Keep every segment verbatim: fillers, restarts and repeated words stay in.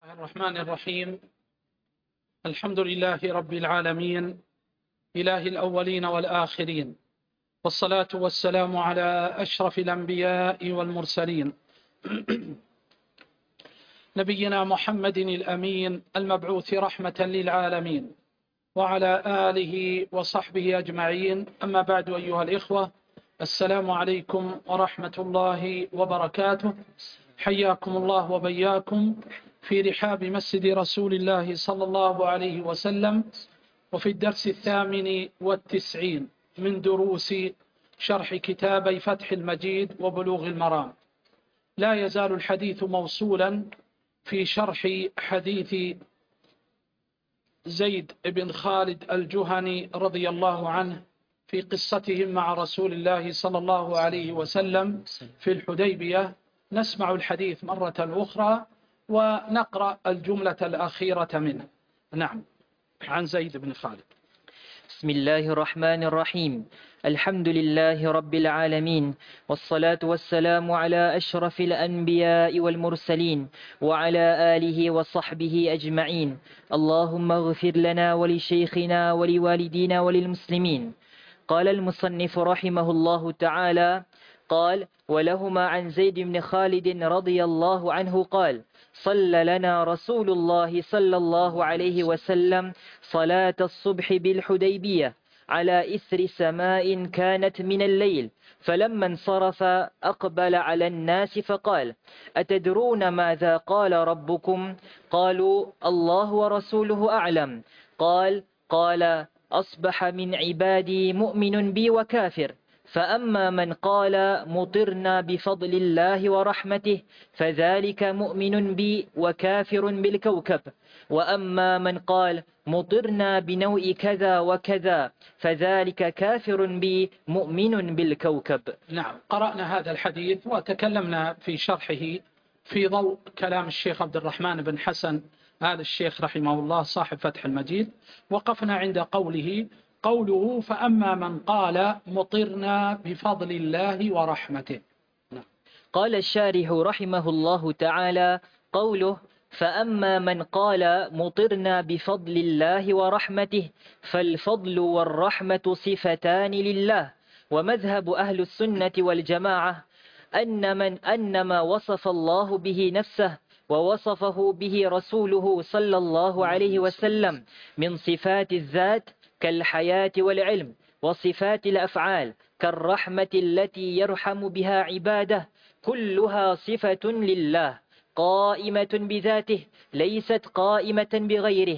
الرحمن الرحيم. الحمد لله رب العالمين، إله الأولين والآخرين، والصلاة والسلام على أشرف الأنبياء والمرسلين نبينا محمد الأمين المبعوث رحمة للعالمين، وعلى آله وصحبه أجمعين. أما بعد، أيها الإخوة، السلام عليكم ورحمة الله وبركاته. حياكم الله وبياكم في رحاب مسجد رسول الله صلى الله عليه وسلم، وفي الدرس الثامن والتسعين من دروس شرح كتابي فتح المجيد وبلوغ المرام. لا يزال الحديث موصولا في شرح حديث زيد بن خالد الجهني رضي الله عنه في قصتهم مع رسول الله صلى الله عليه وسلم في الحديبية. نسمع الحديث مرة أخرى ونقرأ الجملة الأخيرة منه. نعم، عن زيد بن خالد. بسم الله الرحمن الرحيم. الحمد لله رب العالمين، والصلاة والسلام على أشرف الأنبياء والمرسلين، وعلى آله وصحبه أجمعين. اللهم اغفر لنا ولشيخنا ولوالدينا وللمسلمين. قال المصنف رحمه الله تعالى: قال: ولهما عن زيد بن خالد رضي الله عنه قال: صلى لنا رسول الله صلى الله عليه وسلم صلاة الصبح بالحديبية على إثر سماء كانت من الليل، فلما انصرف أقبل على الناس فقال: أتدرون ماذا قال ربكم؟ قالوا: الله ورسوله أعلم. قال: قال: أصبح من عبادي مؤمن بي وكافر، فأما من قال مطرنا بفضل الله ورحمته فذلك مؤمن بي وكافر بالكوكب، وأما من قال مطرنا بنوء كذا وكذا فذلك كافر بي مؤمن بالكوكب. نعم، قرأنا هذا الحديث وتكلمنا في شرحه في ضوء كلام الشيخ عبد الرحمن بن حسن آل الشيخ رحمه الله صاحب فتح المجيد. وقفنا عند قوله قوله فأما من قال مطرنا بفضل الله ورحمته. نعم. قال الشارح رحمه الله تعالى: قوله فأما من قال مطرنا بفضل الله ورحمته، فالفضل والرحمة صفتان لله. ومذهب أهل السنة والجماعة أن من أن ما وصف الله به نفسه ووصفه به رسوله صلى الله عليه وسلم من صفات الذات كالحياة والعلم، وصفات الأفعال كالرحمة التي يرحم بها عباده، كلها صفة لله قائمة بذاته ليست قائمة بغيره،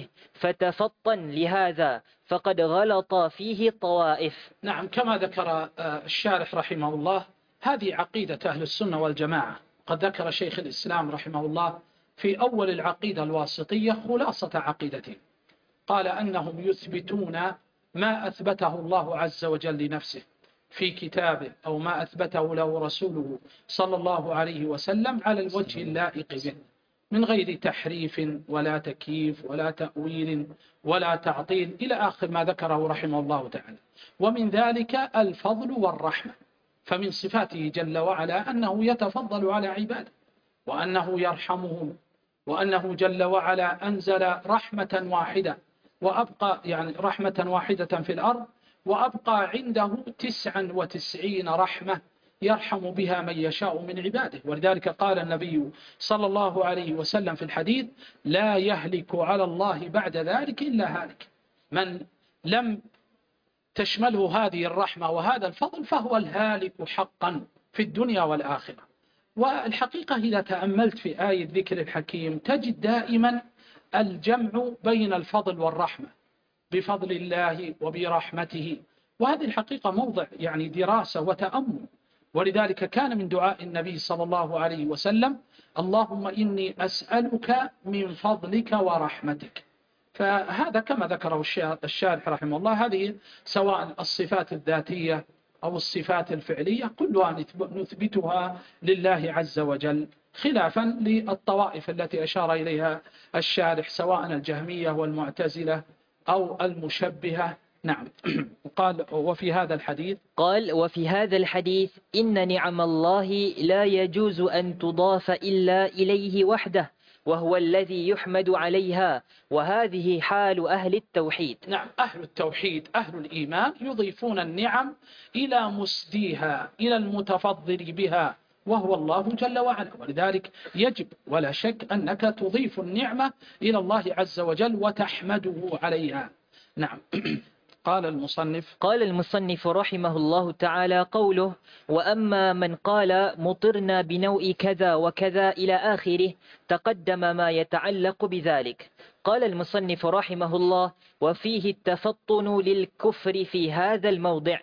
فتفطن لهذا فقد غلط فيه الطوائف. نعم، كما ذكر الشارح رحمه الله، هذه عقيدة أهل السنة والجماعة. قد ذكر شيخ الإسلام رحمه الله في أول العقيدة الواسطية خلاصة عقيدته، قال أنهم يثبتون ما أثبته الله عز وجل لنفسه في كتابه أو ما أثبته له رسوله صلى الله عليه وسلم على الوجه اللائق به، من غير تحريف ولا تكييف ولا تأويل ولا تعطيل إلى آخر ما ذكره رحمه الله تعالى. ومن ذلك الفضل والرحمة، فمن صفاته جل وعلا أنه يتفضل على عباده وأنه يرحمهم، وأنه جل وعلا أنزل رحمة واحدة وأبقى يعني رحمة واحدة في الأرض، وأبقى عنده تسعا وتسعين رحمة يرحم بها من يشاء من عباده. ولذلك قال النبي صلى الله عليه وسلم في الحديث: لا يهلك على الله بعد ذلك إلا هالك. من لم تشمله هذه الرحمة وهذا الفضل فهو الهالك حقا في الدنيا والآخرة. والحقيقة إذا تأملت في آية ذكر الحكيم تجد دائما الجمع بين الفضل والرحمة، بفضل الله وبرحمته، وهذه الحقيقة موضع يعني دراسة وتأمل. ولذلك كان من دعاء النبي صلى الله عليه وسلم: اللهم إني أسألك من فضلك ورحمتك. فهذا كما ذكره الشارح رحمه الله، هذه سواء الصفات الذاتية أو الصفات الفعلية كلها نثبتها لله عز وجل، خلافا للطوائف التي أشار إليها الشارح سواء الجهمية والمعتزلة أو المشبهة. نعم. قال: وفي هذا الحديث قال: وفي هذا الحديث إن نعم الله لا يجوز أن تضاف إلا إليه وحده، وهو الذي يحمد عليها، وهذه حال أهل التوحيد. نعم، أهل التوحيد أهل الإيمان يضيفون النعم إلى مسديها، إلى المتفضل بها، وهو الله جل وعلا. ولذلك يجب ولا شك أنك تضيف النعمة إلى الله عز وجل وتحمده عليها. نعم. قال المصنف قال المصنف رحمه الله تعالى قوله: وأما من قال مطرنا بنوء كذا وكذا إلى آخره، تقدم ما يتعلق بذلك. قال المصنف رحمه الله: وفيه التفطن للكفر في هذا الموضع.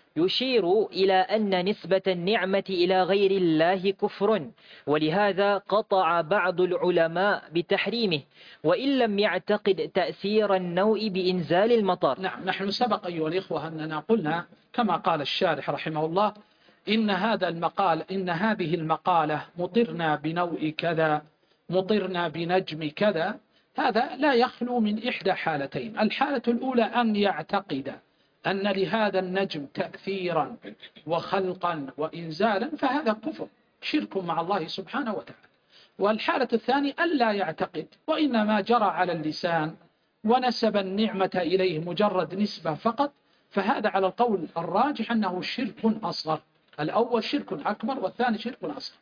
يشير إلى أن نسبة النعمة إلى غير الله كفر، ولهذا قطع بعض العلماء بتحريمه، وإن لم يعتقد تأثير النوء بإنزال المطر. نعم، نحن سبق أيها الإخوة أننا قلنا كما قال الشارح رحمه الله: إن هذا المقال إن هذه المقالة مطرنا بنوء كذا، مطرنا بنجم كذا، هذا لا يخلو من إحدى حالتين. الحالة الأولى أن يعتقد أن لهذا النجم تأثيرا وخلقا وإنزالا، فهذا كفر، شرك مع الله سبحانه وتعالى. والحالة الثانية أن لا يعتقد، وإنما جرى على اللسان ونسب النعمة إليه مجرد نسبة فقط، فهذا على القول الراجح أنه شرك أصغر. الأول شرك أكبر والثاني شرك أصغر.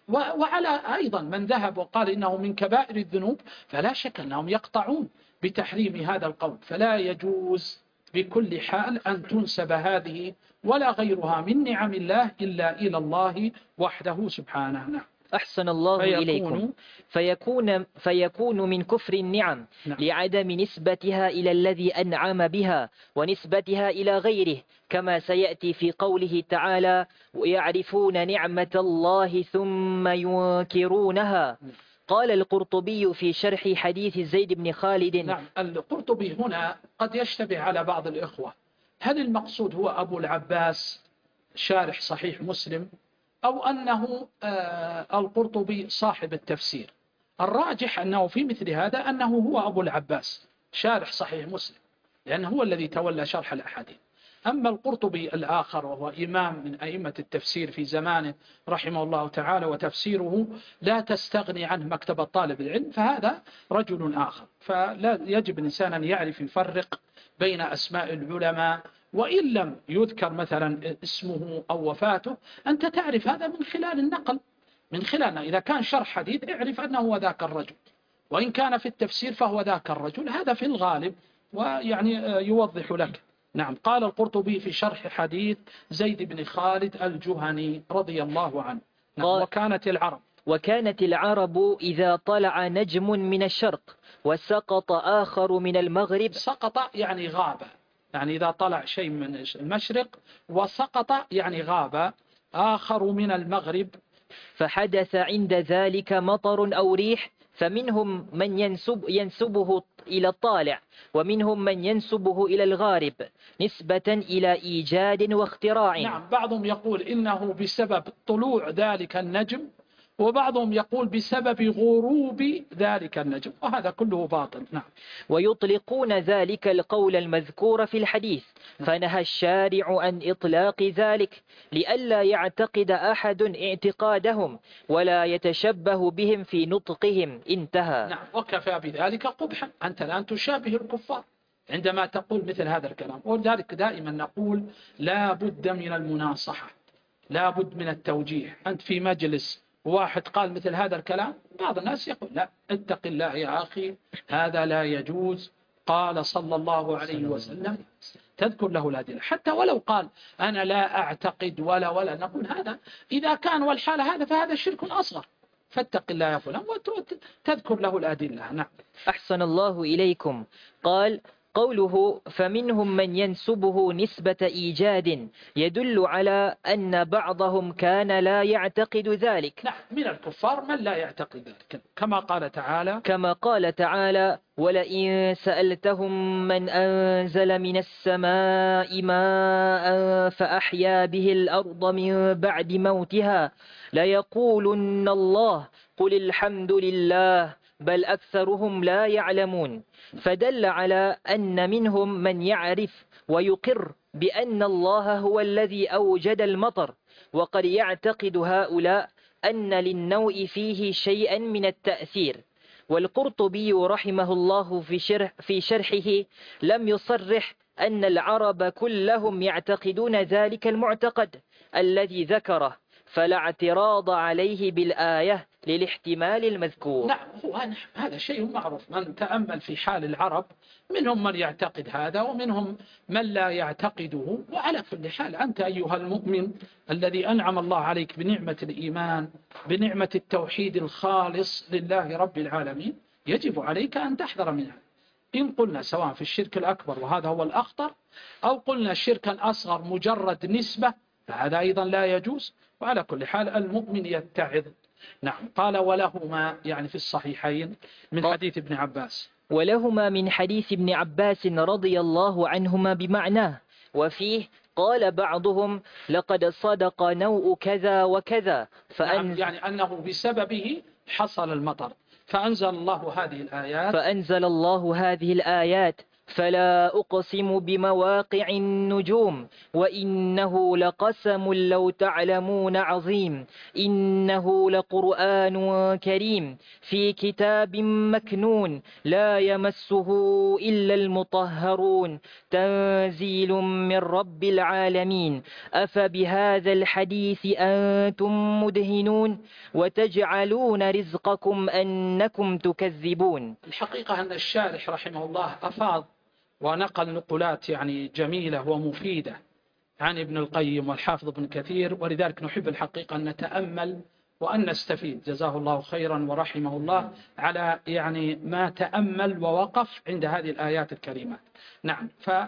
وعلى أيضا من ذهب وقال إنه من كبائر الذنوب، فلا شك أنهم يقطعون بتحريم هذا القول. فلا يجوز بكل حال أن تنسب هذه ولا غيرها من نعم الله إلا إلى الله وحده سبحانه. نعم. أحسن الله فيكون إليكم. فيكون, فيكون من كفر النعم. نعم. لعدم نسبتها إلى الذي أنعم بها ونسبتها إلى غيره، كما سيأتي في قوله تعالى: ويعرفون نعمة الله ثم ينكرونها. قال القرطبي في شرح حديث زيد بن خالد. نعم، القرطبي هنا قد يشتبه على بعض الإخوة، هل المقصود هو أبو العباس شارح صحيح مسلم، أو أنه آه القرطبي صاحب التفسير؟ الراجح أنه في مثل هذا أنه هو أبو العباس شارح صحيح مسلم، لأنه هو الذي تولى شرح الأحاديث. أما القرطبي الآخر وهو إمام من أئمة التفسير في زمانه رحمه الله تعالى، وتفسيره لا تستغني عنه مكتبة طالب العلم، فهذا رجل آخر. فلا يجب الإنسان أن يعرف يفرق بين أسماء العلماء، وإن لم يذكر مثلا اسمه أو وفاته، أنت تعرف هذا من خلال النقل، من خلال إذا كان شرح حديث اعرف أنه هو ذاك الرجل، وإن كان في التفسير فهو ذاك الرجل، هذا في الغالب ويعني يوضح لك. نعم. قال القرطبي في شرح حديث زيد بن خالد الجهني رضي الله عنه. نعم. وكانت العرب وكانت العرب إذا طلع نجم من الشرق وسقط آخر من المغرب. سقط يعني غاب، يعني إذا طلع شيء من المشرق وسقط يعني غاب آخر من المغرب، فحدث عند ذلك مطر أو ريح، فمنهم من ينسب ينسبه إلى الطالع، ومنهم من ينسبه إلى الغارب، نسبة إلى إيجاد واختراع. نعم. بعضهم يقول إنه بسبب طلوع ذلك النجم، وبعضهم يقول بسبب غروب ذلك النجم، وهذا كله باطل. نعم. ويطلقون ذلك القول المذكور في الحديث، فنهى الشارع عن إطلاق ذلك لئلا يعتقد أحد اعتقادهم ولا يتشبه بهم في نطقهم. انتهى. نعم. وكفى بذلك قبحا، أنت الآن تشابه الكفار عندما تقول مثل هذا الكلام. ولذلك دائما نقول لا بد من المناصحة، لا بد من التوجيه. أنت في مجلس واحد قال مثل هذا الكلام، بعض الناس يقول لا اتق الله يا أخي، هذا لا يجوز، قال صلى الله عليه وسلم، تذكر له الأدلة. حتى ولو قال أنا لا أعتقد ولا ولا، نقول هذا إذا كان والحال هذا فهذا شرك أصغر، فاتق الله يا فلان، وتذكر له الأدلة. نعم. أحسن الله إليكم. قال قوله فمنهم من ينسبه نسبة إيجاد يدل على أن بعضهم كان لا يعتقد ذلك. نعم، من الكفار من لا يعتقد ذلك، كما قال تعالى كما قال تعالى ولئن سألتهم من أنزل من السماء ماء فأحيا به الأرض من بعد موتها ليقولن الله قل الحمد لله بل أكثرهم لا يعلمون. فدل على أن منهم من يعرف ويقر بأن الله هو الذي أوجد المطر، وقد يعتقد هؤلاء أن للنوء فيه شيئا من التأثير. والقرطبي رحمه الله في شرح في شرحه لم يصرح أن العرب كلهم يعتقدون ذلك المعتقد الذي ذكره، فلا اعتراض عليه بالآية للاحتمال المذكور. نعم، هو هذا شيء معروف. من تأمل في حال العرب منهم من يعتقد هذا ومنهم من لا يعتقده. وعلى كل حال أنت أيها المؤمن الذي أنعم الله عليك بنعمة الإيمان، بنعمة التوحيد الخالص لله رب العالمين، يجب عليك أن تحذر منها. إن قلنا سواء في الشرك الأكبر وهذا هو الأخطر، أو قلنا الشرك الأصغر مجرد نسبة، فهذا أيضا لا يجوز. وعلى كل حال المؤمن يتعظ. نعم. قال ولهما يعني في الصحيحين من حديث ابن عباس. ولهما من حديث ابن عباس رضي الله عنهما بمعناه، وفيه قال بعضهم لقد صدق نوء كذا وكذا. نعم، يعني أنه بسببه حصل المطر، فأنزل الله هذه الآيات فأنزل الله هذه الآيات فلا أقسم بمواقع النجوم وإنه لقسم لو تعلمون عظيم إنه لقرآن كريم في كتاب مكنون لا يمسه إلا المطهرون تنزيل من رب العالمين أفبهذا الحديث أنتم مدهنون وتجعلون رزقكم أنكم تكذبون. الحقيقة أن الشارح رحمه الله أفاض ونقل نقلات يعني جميلة ومفيدة عن ابن القيم والحافظ ابن كثير، ولذلك نحب الحقيقة أن نتأمل وأن نستفيد. جزاه الله خيرا ورحمه الله على يعني ما تأمل ووقف عند هذه الآيات الكريمات. نعم،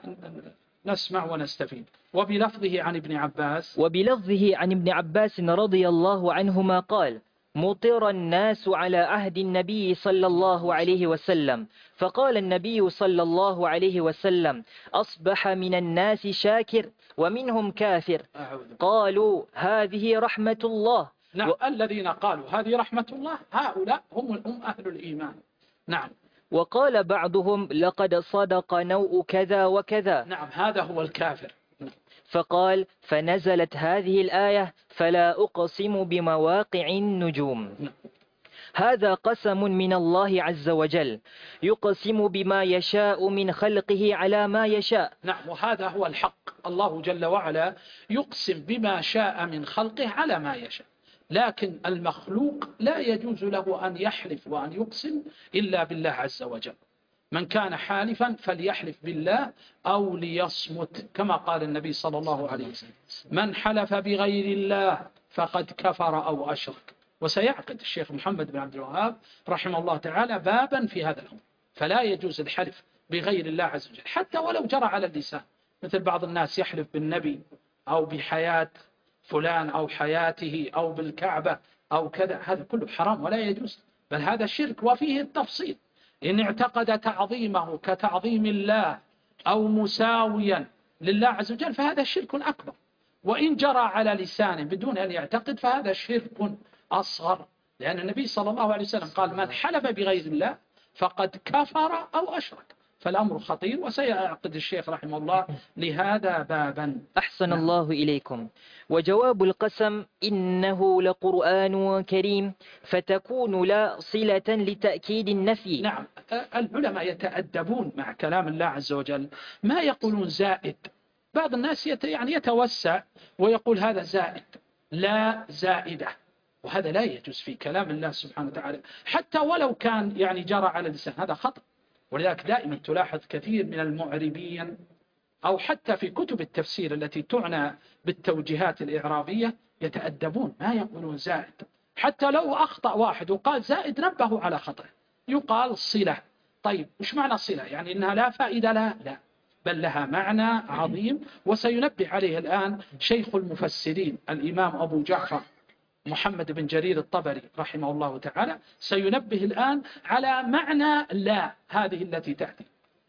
فنسمع ونستفيد. وبلفظه عن ابن عباس وبلفظه عن ابن عباس رضي الله عنهما قال مطر الناس على عهد النبي صلى الله عليه وسلم، فقال النبي صلى الله عليه وسلم أصبح من الناس شاكر ومنهم كافر. قالوا هذه رحمة الله. نعم، و... الذين قالوا هذه رحمة الله هؤلاء هم هم أهل الإيمان. نعم. وقال بعضهم لقد صدق نوء كذا وكذا. نعم، هذا هو الكافر. فقال فنزلت هذه الآية فلا أقسم بمواقع النجوم. هذا قسم من الله عز وجل يقسم بما يشاء من خلقه على ما يشاء. نعم، وهذا هو الحق. الله جل وعلا يقسم بما شاء من خلقه على ما يشاء، لكن المخلوق لا يجوز له أن يحلف وأن يقسم إلا بالله عز وجل. من كان حالفا فليحلف بالله أو ليصمت، كما قال النبي صلى الله عليه وسلم من حلف بغير الله فقد كفر أو أشرك. وسيعقد الشيخ محمد بن عبد الوهاب رحمه الله تعالى بابا في هذا الأمر. فلا يجوز الحلف بغير الله عز وجل حتى ولو جرى على اللسان، مثل بعض الناس يحلف بالنبي أو بحياة فلان أو حياته أو بالكعبة أو كذا، هذا كله حرام ولا يجوز، بل هذا شرك وفيه التفصيل. إن اعتقد تعظيمه كتعظيم الله أو مساويا لله عز وجل فهذا شرك أكبر، وإن جرى على لسانه بدون أن يعتقد فهذا شرك أصغر، لأن النبي صلى الله عليه وسلم قال من حلف بغير الله فقد كفر أو أشرك. فالأمر خطير، وسيعقد الشيخ رحمه الله لهذا بابا. أحسن نعم. الله إليكم. وجواب القسم إنه لقرآن كريم فتكون لا صلة لتأكيد النفي. نعم، العلماء يتأدبون مع كلام الله عز وجل، ما يقولون زائد. بعض الناس يت يعني يتوسع ويقول هذا زائد، لا زائدة، وهذا لا يجوز في كلام الله سبحانه وتعالى حتى ولو كان يعني جرى على اللسان، هذا خطأ. ولذلك دائما تلاحظ كثير من المعربين أو حتى في كتب التفسير التي تعنى بالتوجيهات الإعرابية يتأدبون، ما يقولون زائد. حتى لو أخطأ واحد وقال زائد نبهوا على خطأ، يقال صلة. طيب مش معنى صلة؟ يعني إنها لا فائدة لها؟ لا، بل لها معنى عظيم، وسينبه عليه الآن شيخ المفسرين الإمام أبو جعفر محمد بن جرير الطبري رحمه الله تعالى، سينبه الآن على معنى لا هذه التي تأتي.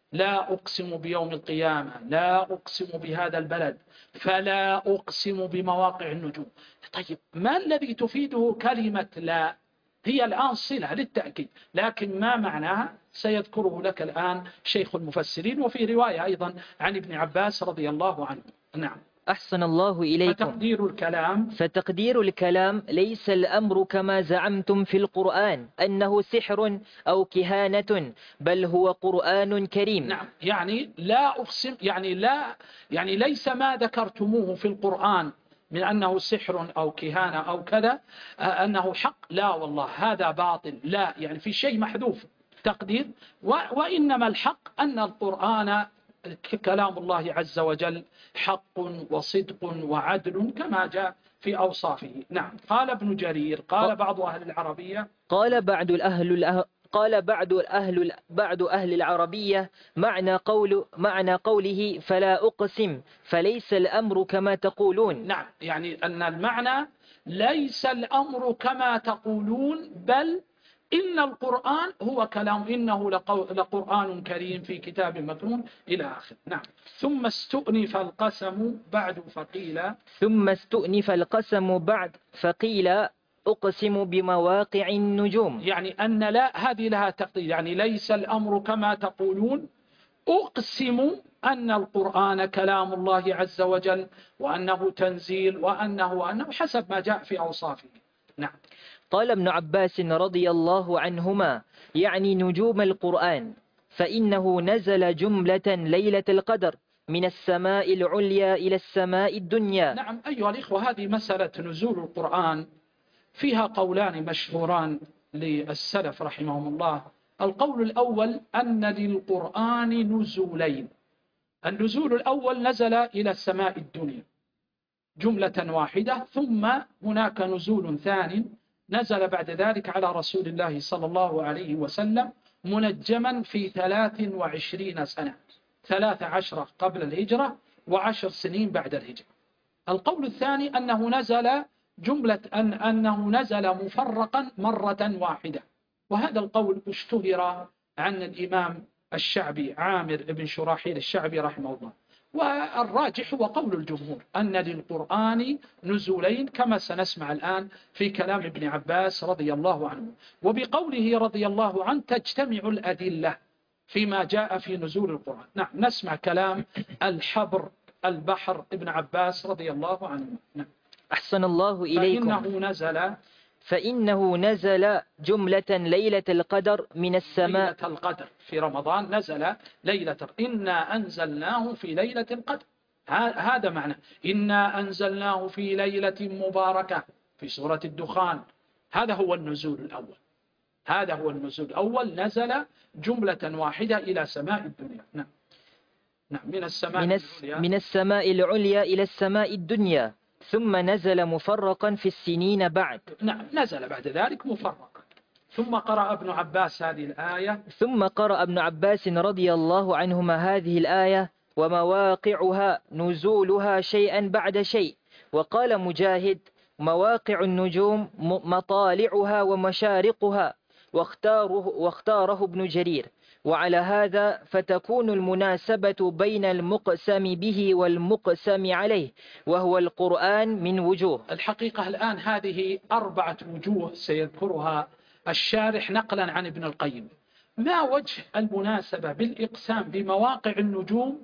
لا أقسم بيوم القيامة، لا أقسم بهذا البلد، فلا أقسم بمواقع النجوم. طيب ما الذي تفيده كلمة لا؟ هي الآن صلة للتأكيد، لكن ما معناها سيذكره لك الآن شيخ المفسرين، وفي رواية أيضا عن ابن عباس رضي الله عنه. نعم. أحسن الله إليكم. فتقدير الكلام فتقدير الكلام ليس الأمر كما زعمتم في القرآن أنه سحر أو كهانة، بل هو قرآن كريم. نعم، يعني لا أقسم، يعني لا يعني ليس ما ذكرتموه في القرآن من أنه سحر أو كهانة أو كذا أنه حق، لا والله هذا باطل، لا، يعني في شيء محذوف تقدير، وإنما الحق أن القرآن كلام الله عز وجل حق وصدق وعدل كما جاء في أوصافه. نعم. قال ابن جرير قال بعض أهل العربية قال بعض الأهل قال بعض أهل بعض أهل العربية معنى قول معنى قوله فلا أقسم فليس الأمر كما تقولون. نعم، يعني أن المعنى ليس الأمر كما تقولون، بل إن القرآن هو كلام، إنه لقرآن كريم في كتاب مكنون إلى آخر. نعم. ثم استؤنف القسم بعد فقيل ثم استؤنف القسم بعد فقيل أقسم بمواقع النجوم. يعني أن لا، هذه لها تقدير، يعني ليس الأمر كما تقولون، أقسم أن القرآن كلام الله عز وجل، وأنه تنزيل، وأنه وأنه حسب ما جاء في أوصافه. نعم. قال ابن عباس رضي الله عنهما يعني نجوم القرآن، فإنه نزل جملة ليلة القدر من السماء العليا إلى السماء الدنيا. نعم أيها الإخوة، هذه مسألة نزول القرآن فيها قولان مشهوران للسلف رحمهم الله. القول الأول أن للقرآن نزولين. النزول الأول نزل إلى السماء الدنيا جملة واحدة، ثم هناك نزول ثاني نزل بعد ذلك على رسول الله صلى الله عليه وسلم منجما في ثلاث وعشرين سنة، ثلاث عشرة قبل الهجرة وعشر سنين بعد الهجرة. القول الثاني أنه نزل جملة أن أنه نزل مفرقا مرة واحدة، وهذا القول اشتهر عن الإمام الشعبي عامر بن شراحيل الشعبي رحمه الله. والراجح هو قول الجمهور أن للقرآن نزولين كما سنسمع الآن في كلام ابن عباس رضي الله عنه. وبقوله رضي الله عنه تجتمع الأدلة فيما جاء في نزول القرآن. نعم، نسمع كلام الحبر البحر ابن عباس رضي الله عنه. نعم. أحسن الله إليكم. فإنه نزل فإنه نزل جملة ليلة القدر من السماء. ليلة القدر في رمضان نزل ليلة، إنا أنزلناه في ليلة القدر، هذا معنى إنا أنزلناه في ليلة مباركة في سورة الدخان. هذا هو النزول الأول، هذا هو النزول الأول، نزل جملة واحدة إلى سماء الدنيا. نعم. نعم، من السماء من, الس من السماء العليا إلى السماء الدنيا، ثم نزل مفرقا في السنين بعد. نعم، نزل بعد ذلك مفرقا. ثم قرأ ابن عباس هذه الآية ثم قرأ ابن عباس رضي الله عنهما هذه الآية ومواقعها نزولها شيئا بعد شيء. وقال مجاهد مواقع النجوم مطالعها ومشارقها، واختاره, واختاره ابن جرير. وعلى هذا فتكون المناسبة بين المقسم به والمقسم عليه وهو القرآن من وجوه. الحقيقة الآن هذه أربعة وجوه سيذكرها الشارح نقلا عن ابن القيم. ما وجه المناسبة بالإقسام بمواقع النجوم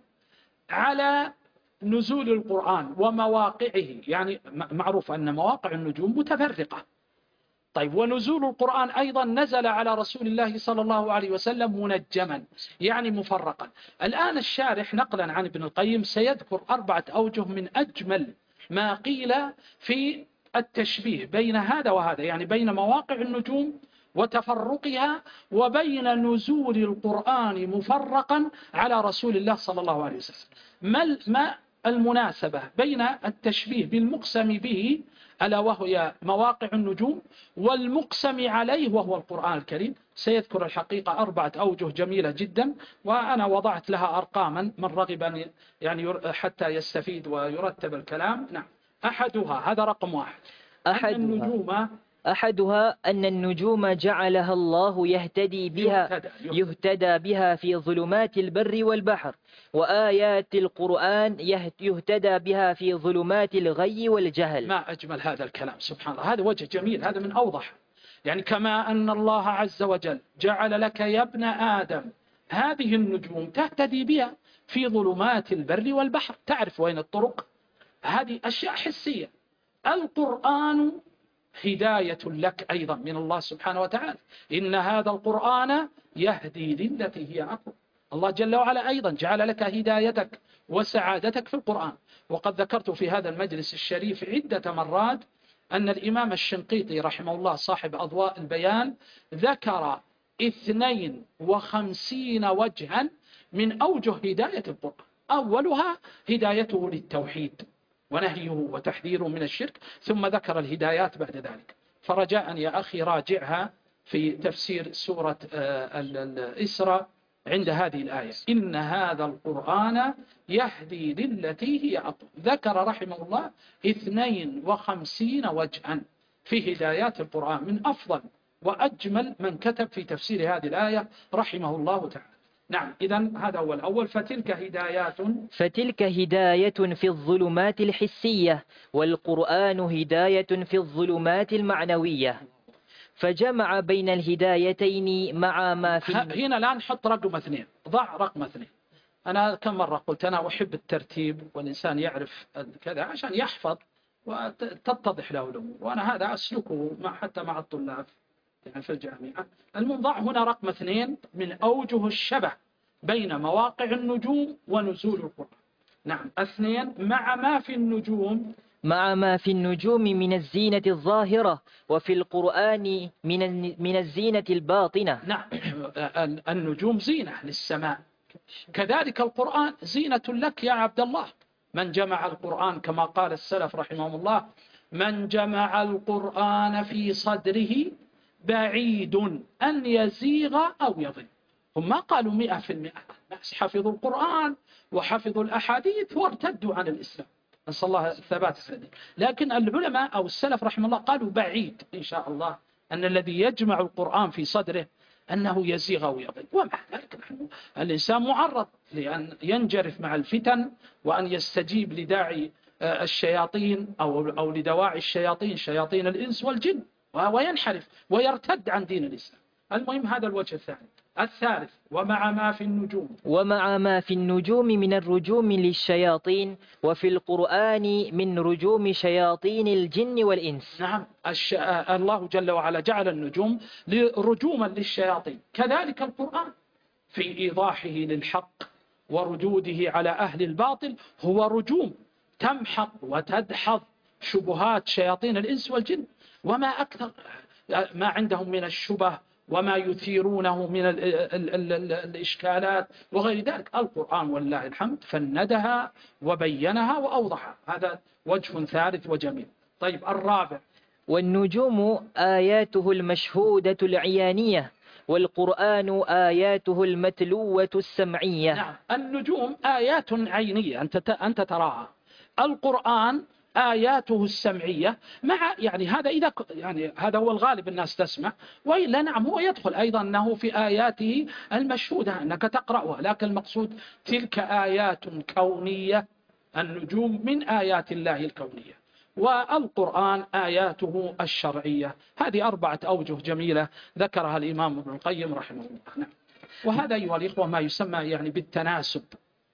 على نزول القرآن ومواقعه؟ يعني معروف أن مواقع النجوم متفرقة. طيب، ونزول القرآن أيضا نزل على رسول الله صلى الله عليه وسلم منجما، يعني مفرقا. الآن الشارح نقلا عن ابن القيم سيذكر أربعة أوجه من أجمل ما قيل في التشبيه بين هذا وهذا، يعني بين مواقع النجوم وتفرقها وبين نزول القرآن مفرقا على رسول الله صلى الله عليه وسلم. ما المناسبة بين التشبيه بالمقسم به ألا وهي مواقع النجوم والمقسم عليه وهو القرآن الكريم؟ سيذكر الحقيقة أربعة أوجه جميلة جدا، وأنا وضعت لها أرقاما من رغب يعني حتى يستفيد ويرتب الكلام. نعم. أحدها، هذا رقم واحد، أحدها أن النجوم أحدها أن النجوم جعلها الله يهتدي بها يهتدى, يهتدى بها في ظلمات البر والبحر، وآيات القرآن يهتدى بها في ظلمات الغي والجهل. ما أجمل هذا الكلام، سبحان الله، هذا وجه جميل، هذا من أوضح. يعني كما أن الله عز وجل جعل لك يا ابن آدم هذه النجوم تهتدي بها في ظلمات البر والبحر، تعرف وين الطرق، هذه أشياء حسية. القرآن هداية لك أيضا من الله سبحانه وتعالى، إن هذا القرآن يهدي للتي هي أقوم. الله جل وعلا أيضا جعل لك هدايتك وسعادتك في القرآن. وقد ذكرت في هذا المجلس الشريف عدة مرات أن الإمام الشنقيطي رحمه الله صاحب أضواء البيان ذكر اثنين وخمسين وجها من أوجه هداية القرآن. أولها هدايته للتوحيد ونهيه وتحذيره من الشرك، ثم ذكر الهدايات بعد ذلك. فرجاء يا أخي راجعها في تفسير سورة الإسراء عند هذه الآية، إن هذا القرآن يهدي للتي هي أقوم. ذكر رحمه الله اثنين وخمسين وجها في هدايات القرآن، من أفضل وأجمل من كتب في تفسير هذه الآية رحمه الله تعالى. نعم، إذن هذا هو الأول. فتلك هدايات فتلك هداية في الظلمات الحسية، والقرآن هداية في الظلمات المعنوية. فجمع بين الهدايتين مع ما في هنا لا نحط رقم اثنين، ضع رقم اثنين. أنا كم مرة قلت أنا أحب الترتيب والإنسان يعرف كذا عشان يحفظ وتتضح له الأمور، وأنا هذا أسلكه مع حتى مع الطلاب يعني في الجامعة. المنضع هنا رقم اثنين من أوجه الشبه بين مواقع النجوم ونزول القرآن. نعم، اثنين مع ما في النجوم مع ما في النجوم من الزينة الظاهرة، وفي القرآن من من الزينة الباطنة. نعم، النجوم زينة للسماء، كذلك القرآن زينة لك يا عبد الله. من جمع القرآن كما قال السلف رحمهم الله، من جمع القرآن في صدره بعيد أن يزيغ أو يضل. هم ما قالوا مئة في المئة، الناس حفظوا القرآن وحفظوا الأحاديث وارتدوا عن الإسلام، نسأل الله الثبات. لكن العلماء أو السلف رحمه الله قالوا بعيد إن شاء الله أن الذي يجمع القرآن في صدره أنه يزيغ أو يضل. ومع ذلك نحن الإنسان معرض لأن ينجرف مع الفتن، وأن يستجيب لداعي الشياطين أو أو لدواعي الشياطين، شياطين الإنس والجن، وينحرف ويرتد عن دين الإسلام. المهم هذا الوجه الثاني. الثالث ومع ما في النجوم ومع ما في النجوم من الرجوم للشياطين، وفي القرآن من رجوم شياطين الجن والإنس. نعم، الش... الله جل وعلا جعل النجوم رجوما للشياطين، كذلك القرآن في إيضاحه للحق وردوده على أهل الباطل هو رجوم تمحق وتدحض شبهات شياطين الإنس والجن، وما أكثر ما عندهم من الشبه وما يثيرونه من ال ال ال ال الإشكالات وغير ذلك. القرآن والله الحمد فندها وبينها وأوضحها. هذا وجه ثالث وجميل. طيب، الرابع والنجوم آياته المشهودة العيانية، والقرآن آياته المتلوة السمعية. نعم، النجوم آيات عينية أنت أنت تراها، القرآن آياته السمعية مع يعني هذا إذا يعني هذا هو الغالب الناس تسمع، وإلا نعم هو يدخل أيضا أنه في آياته المشهودة أنك تقرأها، لكن المقصود تلك آيات كونية. النجوم من آيات الله الكونية، والقرآن آياته الشرعية. هذه أربعة أوجه جميلة ذكرها الإمام ابن القيم رحمه الله. نعم. وهذا أيها الإخوة ما يسمى يعني بالتناسب،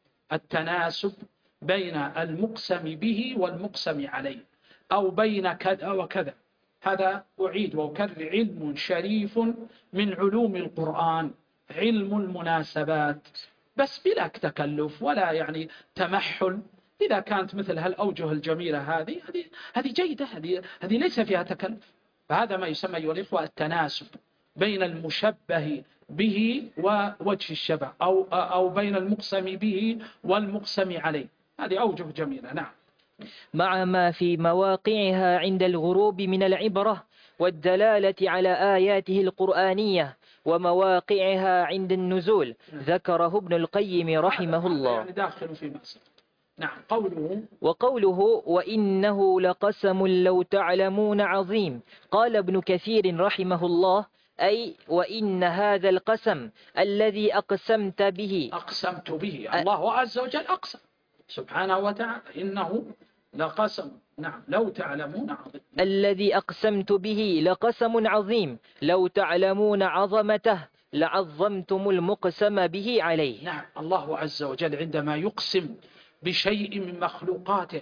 التناسب بين المقسم به والمقسم عليه، أو بين كذا وكذا. هذا أعيد وأكرر علم شريف من علوم القرآن، علم المناسبات، بس بلا تكلف ولا يعني تمحل. إذا كانت مثل هالأوجه الجميلة هذه هذه هذه جيدة، هذه هذه ليس فيها تكلف. فهذا ما يسمى أيها الإخوة التناسب بين المشبه به ووجه الشبه، أو أو بين المقسم به والمقسم عليه. هذه أوجه جميلة. نعم، مع ما في مواقعها عند الغروب من العبرة والدلالة على آياته القرآنية، ومواقعها عند النزول. ذكره ابن القيم رحمه الله. يعني داخل في مأسف. نعم. قوله وقوله وإنه لقسم لو تعلمون عظيم، قال ابن كثير رحمه الله: أي وإن هذا القسم الذي أقسمت به أقسمت به الله عز وجل أقسم سبحانه وتعالى، إنه لقسم نعم لو تعلمون عظيم، الذي أقسمت به لقسم عظيم لو تعلمون عظمته لعظمتم المقسم به عليه. نعم، الله عز وجل عندما يقسم بشيء من مخلوقاته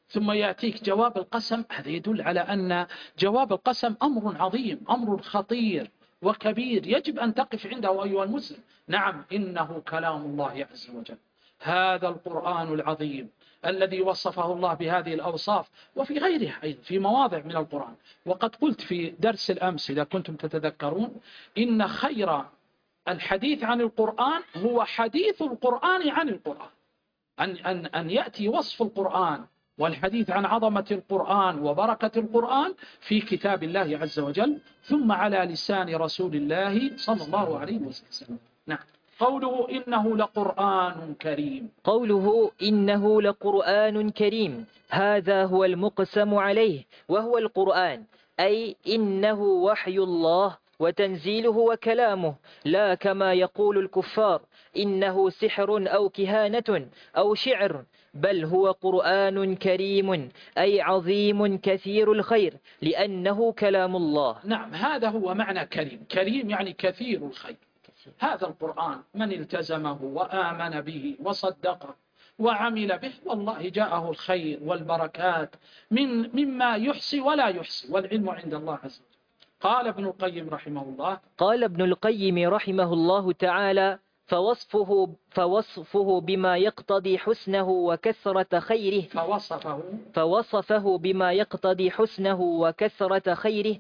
ثم يأتيك جواب القسم، هذا يدل على أن جواب القسم أمر عظيم، أمر خطير وكبير، يجب أن تقف عنده أيها المسلم. نعم، إنه كلام الله عز وجل، هذا القرآن العظيم الذي وصفه الله بهذه الأوصاف، وفي غيرها أيضا في مواضع من القرآن. وقد قلت في درس الأمس إذا كنتم تتذكرون، إن خير الحديث عن القرآن هو حديث القرآن عن القرآن، أن, أن, أن يأتي وصف القرآن والحديث عن عظمة القرآن وبركة القرآن في كتاب الله عز وجل، ثم على لسان رسول الله صلى الله عليه وسلم. نعم. قوله إنه لقرآن كريم، قوله إنه لقرآن كريم، هذا هو المقسم عليه وهو القرآن، أي إنه وحي الله وتنزيله وكلامه، لا كما يقول الكفار إنه سحر أو كهانة أو شعر، بل هو قرآن كريم أي عظيم كثير الخير لأنه كلام الله. نعم، هذا هو معنى كريم. كريم يعني كثير الخير. هذا القرآن من التزمه وآمن به وصدقه وعمل به، والله جاءه الخير والبركات من مما يحصي ولا يحصي، والعلم عند الله عز وجل. قال ابن القيم رحمه الله قال ابن القيم رحمه الله تعالى: فوصفه, فوصفه بما يقتضي حسنه وكثرة خيره فوصفه فوصفه بما يقتضي حسنه وكثرة خيره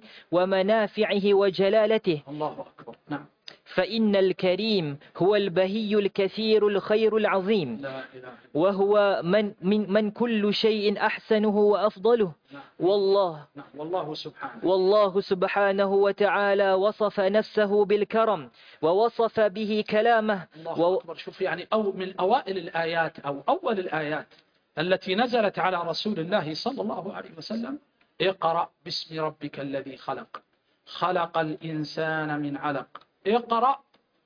ومنافعه وجلالته. الله أكبر. نعم. فإن الكريم هو البهي الكثير الخير العظيم، لا إله. وهو من, من, من كل شيء أحسنه وأفضله. نعم. والله نعم. والله سبحانه والله سبحانه وتعالى وصف نفسه بالكرم ووصف به كلامه. الله و... أكبر. شوف يعني أو من أوائل الآيات أو أول الآيات التي نزلت على رسول الله صلى الله عليه وسلم: اقرأ باسم ربك الذي خلق، خلق الإنسان من علق، اقرأ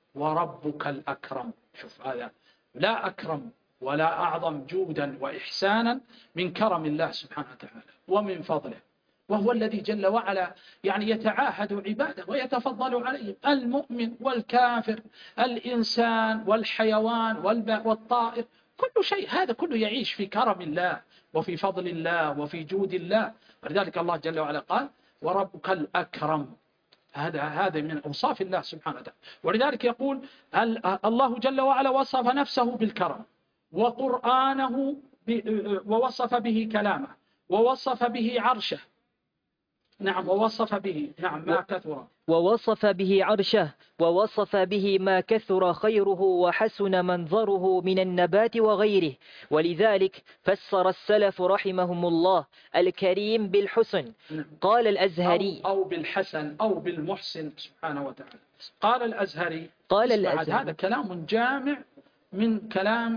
وربك الأكرم. شوف هذا، لا أكرم ولا أعظم جودا وإحسانا من كرم الله سبحانه وتعالى ومن فضله، وهو الذي جل وعلا يعني يتعاهد عباده ويتفضل عليهم، المؤمن والكافر، الإنسان والحيوان والطائر، كل شيء هذا كله يعيش في كرم الله وفي فضل الله وفي جود الله. ولذلك الله جل وعلا قال: وربك الأكرم. هذا هذا من أوصاف الله سبحانه وتعالى. ولذلك يقول الله جل وعلا وصف نفسه بالكرم وقرآنه ووصف به كلامه ووصف به عرشه. نعم. ووصف به نعم ما كثر ووصف به عرشه ووصف به ما كثر خيره وحسن منظره من النبات وغيره. ولذلك فسر السلف رحمهم الله الكريم بالحسن. قال الأزهري أو, أو بالحسن أو بالمحسن سبحانه وتعالى. قال الأزهري قال الأزهري هذا كلام جامع من كلام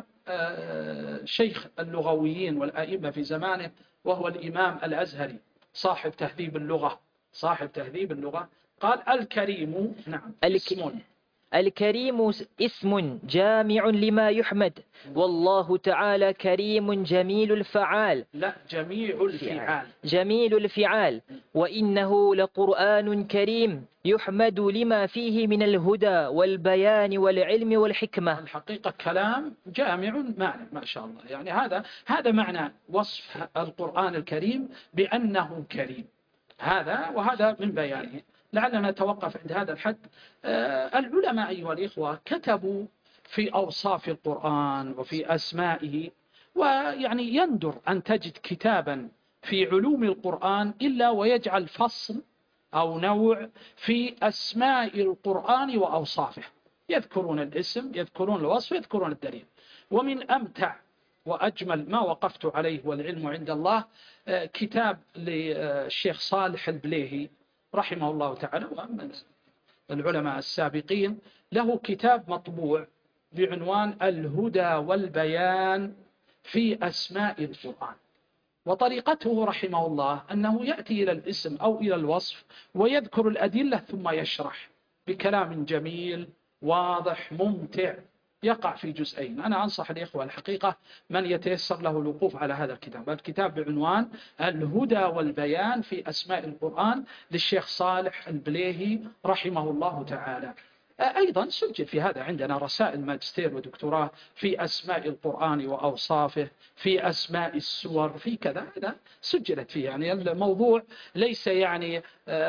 شيخ اللغويين والآئمة في زمانه، وهو الإمام الأزهري صاحب تهذيب اللغة صاحب تهذيب اللغة قال: الكريم نعم الك... اسم الكريم اسم جامع لما يحمد، والله تعالى كريم جميل الفعال. لا جميع الفعال جميل الفعال. وإنه لقرآن كريم يحمد لما فيه من الهدى والبيان والعلم والحكمة. الحقيقة كلام جامع معنى ما شاء الله. يعني هذا هذا معنى وصف القرآن الكريم بأنه كريم، هذا وهذا من بيانه. لعلنا نتوقف عند هذا الحد. آه العلماء أيها الإخوة كتبوا في أوصاف القرآن وفي أسمائه، ويعني يندر أن تجد كتابا في علوم القرآن إلا ويجعل فصل أو نوع في أسماء القرآن وأوصافه، يذكرون الاسم، يذكرون الوصف، يذكرون الدليل. ومن أمتع وأجمل ما وقفت عليه والعلم عند الله كتاب للشيخ صالح البليهي رحمه الله تعالى، ومن العلماء السابقين، له كتاب مطبوع بعنوان الهدى والبيان في أسماء القرآن. وطريقته رحمه الله أنه يأتي إلى الاسم أو إلى الوصف ويذكر الأدلة ثم يشرح بكلام جميل واضح ممتع، يقع في جزئين. أنا أنصح الإخوة الحقيقة من يتيسر له الوقوف على هذا الكتاب. الكتاب بعنوان الهدى والبيان في أسماء القرآن للشيخ صالح البليهي رحمه الله تعالى. أيضا سجل في هذا عندنا رسائل ماجستير ودكتوراه في أسماء القرآن وأوصافه، في أسماء السور، في كذا، هذا سجلت فيه. يعني الموضوع ليس يعني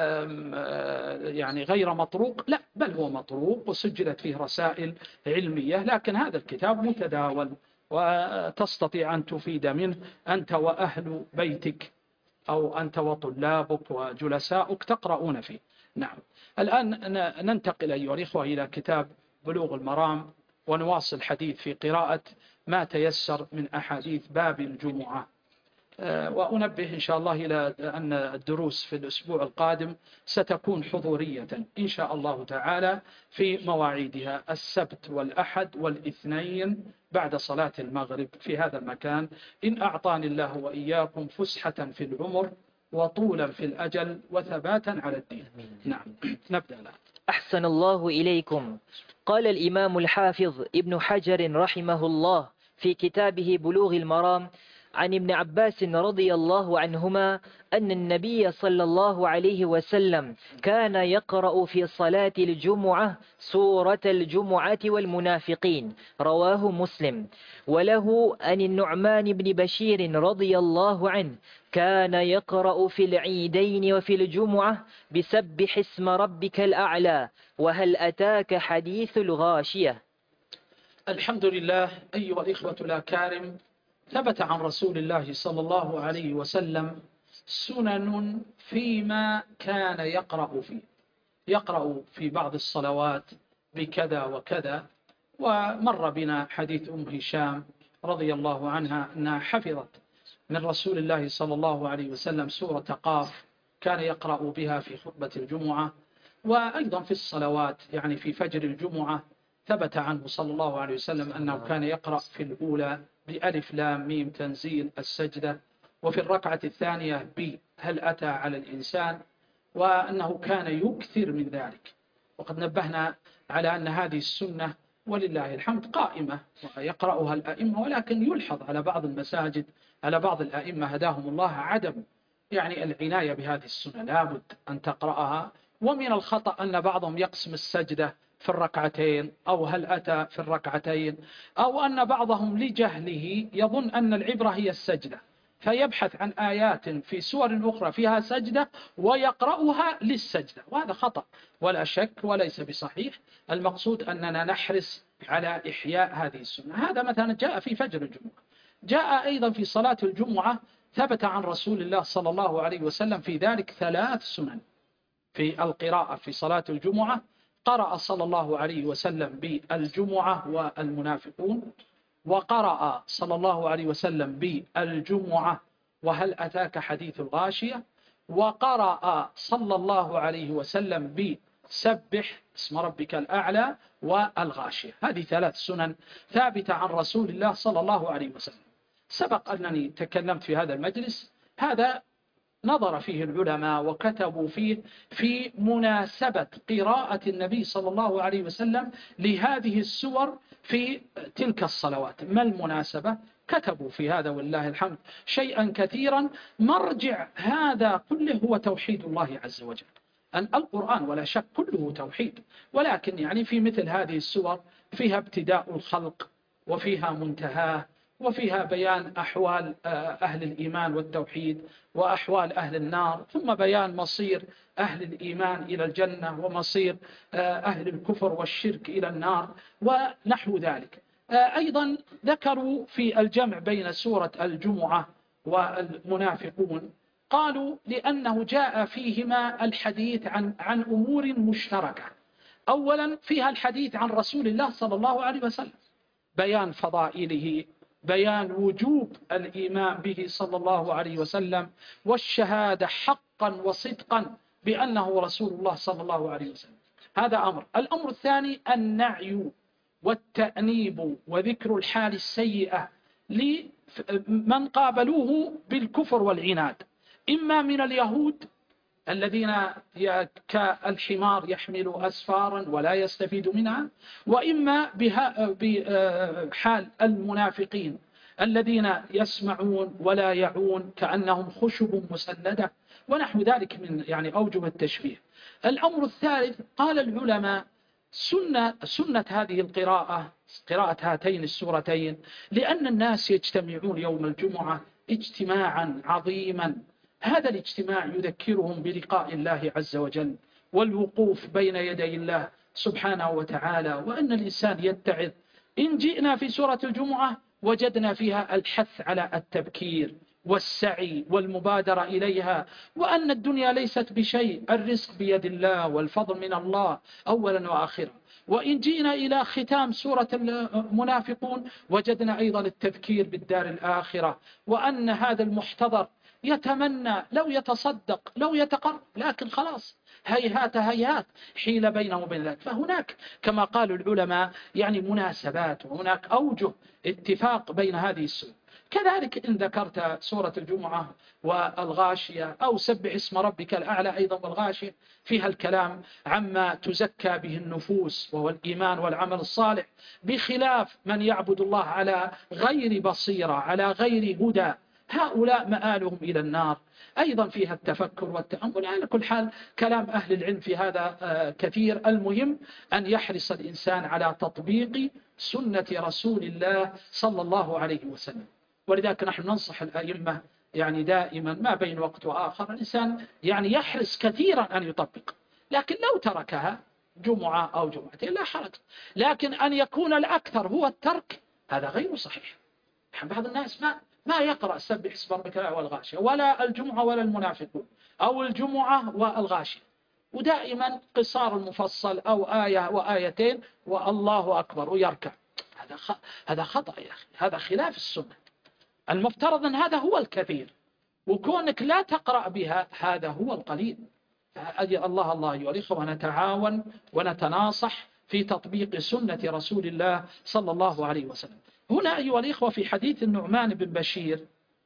يعني غير مطروق، لا، بل هو مطروق وسجلت فيه رسائل علمية. لكن هذا الكتاب متداول وتستطيع أن تفيد منه أنت وأهل بيتك، أو أنت وطلابك وجلساؤك تقرؤون فيه. نعم. الآن ننتقل أيها الإخوة إلى كتاب بلوغ المرام، ونواصل حديث في قراءة ما تيسر من أحاديث باب الجمعة. وأنبه إن شاء الله إلى أن الدروس في الأسبوع القادم ستكون حضورية إن شاء الله تعالى في مواعيدها السبت والأحد والاثنين بعد صلاة المغرب في هذا المكان، إن أعطاني الله وإياكم فسحة في العمر وطولا في الأجل وثباتا على الدين. نعم، نبدأ الآن. أحسن الله إليكم. قال الإمام الحافظ ابن حجر رحمه الله في كتابه بلوغ المرام عن ابن عباس رضي الله عنهما أن النبي صلى الله عليه وسلم كان يقرأ في صلاة الجمعة سورة الجمعة والمنافقين، رواه مسلم. وله أن النعمان بن بشير رضي الله عنه كان يقرأ في العيدين وفي الجمعة بسبح اسم ربك الأعلى وهل أتاك حديث الغاشية. الحمد لله. أيها الإخوة الأكارم، ثبت عن رسول الله صلى الله عليه وسلم سنن فيما كان يقرأ فيه. يقرأ في بعض الصلوات بكذا وكذا. ومر بنا حديث أم هشام رضي الله عنها أنها حفظت من رسول الله صلى الله عليه وسلم سورة قاف كان يقرأ بها في خطبة الجمعة. وأيضا في الصلوات، يعني في فجر الجمعة، ثبت عنه صلى الله عليه وسلم أنه كان يقرأ في الأولى بألف لام ميم تنزيل السجدة، وفي الركعة الثانية بهل أتى على الإنسان، وأنه كان يكثر من ذلك. وقد نبهنا على أن هذه السنة ولله الحمد قائمة ويقرأها الأئمة، ولكن يلحظ على بعض المساجد، على بعض الأئمة هداهم الله، عدم يعني العناية بهذه السنة، لابد أن تقرأها. ومن الخطأ أن بعضهم يقسم السجدة في الركعتين، أو هل أتى في الركعتين، أو أن بعضهم لجهله يظن أن العبرة هي السجدة، فيبحث عن آيات في سور أخرى فيها سجدة ويقرأها للسجدة، وهذا خطأ ولا شك وليس بصحيح. المقصود أننا نحرص على إحياء هذه السنة. هذا مثلا جاء في فجر الجمعة، جاء أيضا في صلاة الجمعة، ثبت عن رسول الله صلى الله عليه وسلم في ذلك ثلاث سنن في القراءة في صلاة الجمعة. قرأ صلى الله عليه وسلم بالجمعة والمنافقون، وقرأ صلى الله عليه وسلم بالجمعة وهل أتاك حديث الغاشية، وقرأ صلى الله عليه وسلم بسبح اسم ربك الأعلى والغاشية. هذه ثلاث سنن ثابتة عن رسول الله صلى الله عليه وسلم. سبق أنني تكلمت في هذا المجلس، هذا نظر فيه العلماء وكتبوا فيه في مناسبة قراءة النبي صلى الله عليه وسلم لهذه السور في تلك الصلوات. ما المناسبة؟ كتبوا في هذا والله الحمد شيئا كثيرا. مرجع هذا كله هو توحيد الله عز وجل. أن القرآن ولا شك كله توحيد، ولكن يعني في مثل هذه السور فيها ابتداء الخلق، وفيها منتهاه، وفيها بيان أحوال أهل الإيمان والتوحيد وأحوال أهل النار، ثم بيان مصير أهل الإيمان إلى الجنة ومصير أهل الكفر والشرك إلى النار ونحو ذلك. أيضا ذكروا في الجمع بين سورة الجمعة والمنافقون، قالوا لأنه جاء فيهما الحديث عن عن أمور مشتركة. أولا فيها الحديث عن رسول الله صلى الله عليه وسلم، بيان فضائله، بيان وجوب الإيمان به صلى الله عليه وسلم، والشهادة حقا وصدقا بأنه رسول الله صلى الله عليه وسلم. هذا أمر. الأمر الثاني النعي والتأنيب وذكر الحال السيئة لمن قابلوه بالكفر والعناد، إما من اليهود الذين كالحمار يحمل أسفارا ولا يستفيد منها، وإما بحال المنافقين الذين يسمعون ولا يعون كأنهم خشب مسندة ونحو ذلك من يعني أوجه التشبيه. الأمر الثالث قال العلماء سنة, سنة هذه القراءة، قراءة هاتين السورتين، لأن الناس يجتمعون يوم الجمعة اجتماعا عظيما. هذا الاجتماع يذكرهم بلقاء الله عز وجل والوقوف بين يدي الله سبحانه وتعالى، وأن الإنسان يتعظ. إن جئنا في سورة الجمعة وجدنا فيها الحث على التبكير والسعي والمبادرة إليها، وأن الدنيا ليست بشيء، الرزق بيد الله والفضل من الله أولا وآخرا. وإن جئنا إلى ختام سورة المنافقون وجدنا أيضا التذكير بالدار الآخرة، وأن هذا المحتضر يتمنى لو يتصدق لو يتقرب، لكن خلاص هيهات هيهات حيل بينه وبين ذلك. فهناك كما قالوا العلماء يعني مناسبات، وهناك أوجه اتفاق بين هذه السور. كذلك إن ذكرت سورة الجمعة والغاشية أو سبح اسم ربك الأعلى أيضا والغاشية، فيها الكلام عما تزكى به النفوس وهو الإيمان والعمل الصالح، بخلاف من يعبد الله على غير بصيرة على غير هدى، هؤلاء مآلهم إلى النار. أيضا فيها التفكر والتأمل. على كل حال كلام أهل العلم في هذا كثير. المهم أن يحرص الإنسان على تطبيق سنة رسول الله صلى الله عليه وسلم. ولذلك نحن ننصح الأئمة يعني دائما ما بين وقت وآخر الإنسان يعني يحرص كثيرا أن يطبق، لكن لو تركها جمعة أو جمعتين لا حرج. لكن أن يكون الأكثر هو الترك هذا غير صحيح. بعض الناس ما ما يقرأ سبح اسم ربك الأعلى والغاشية، ولا الجمعة ولا المنافقون، أو الجمعة والغاشية، ودائما قصار المفصل أو آية وآيتين والله أكبر ويركع. هذا هذا خطأ يا أخي، هذا خلاف السنة. المفترض أن هذا هو الكثير، وكونك لا تقرأ بها هذا هو القليل. الله الله أيها الإخوة، ونتعاون ونتناصح في تطبيق سنة رسول الله صلى الله عليه وسلم. هنا أيها الإخوة في حديث النعمان بن بشير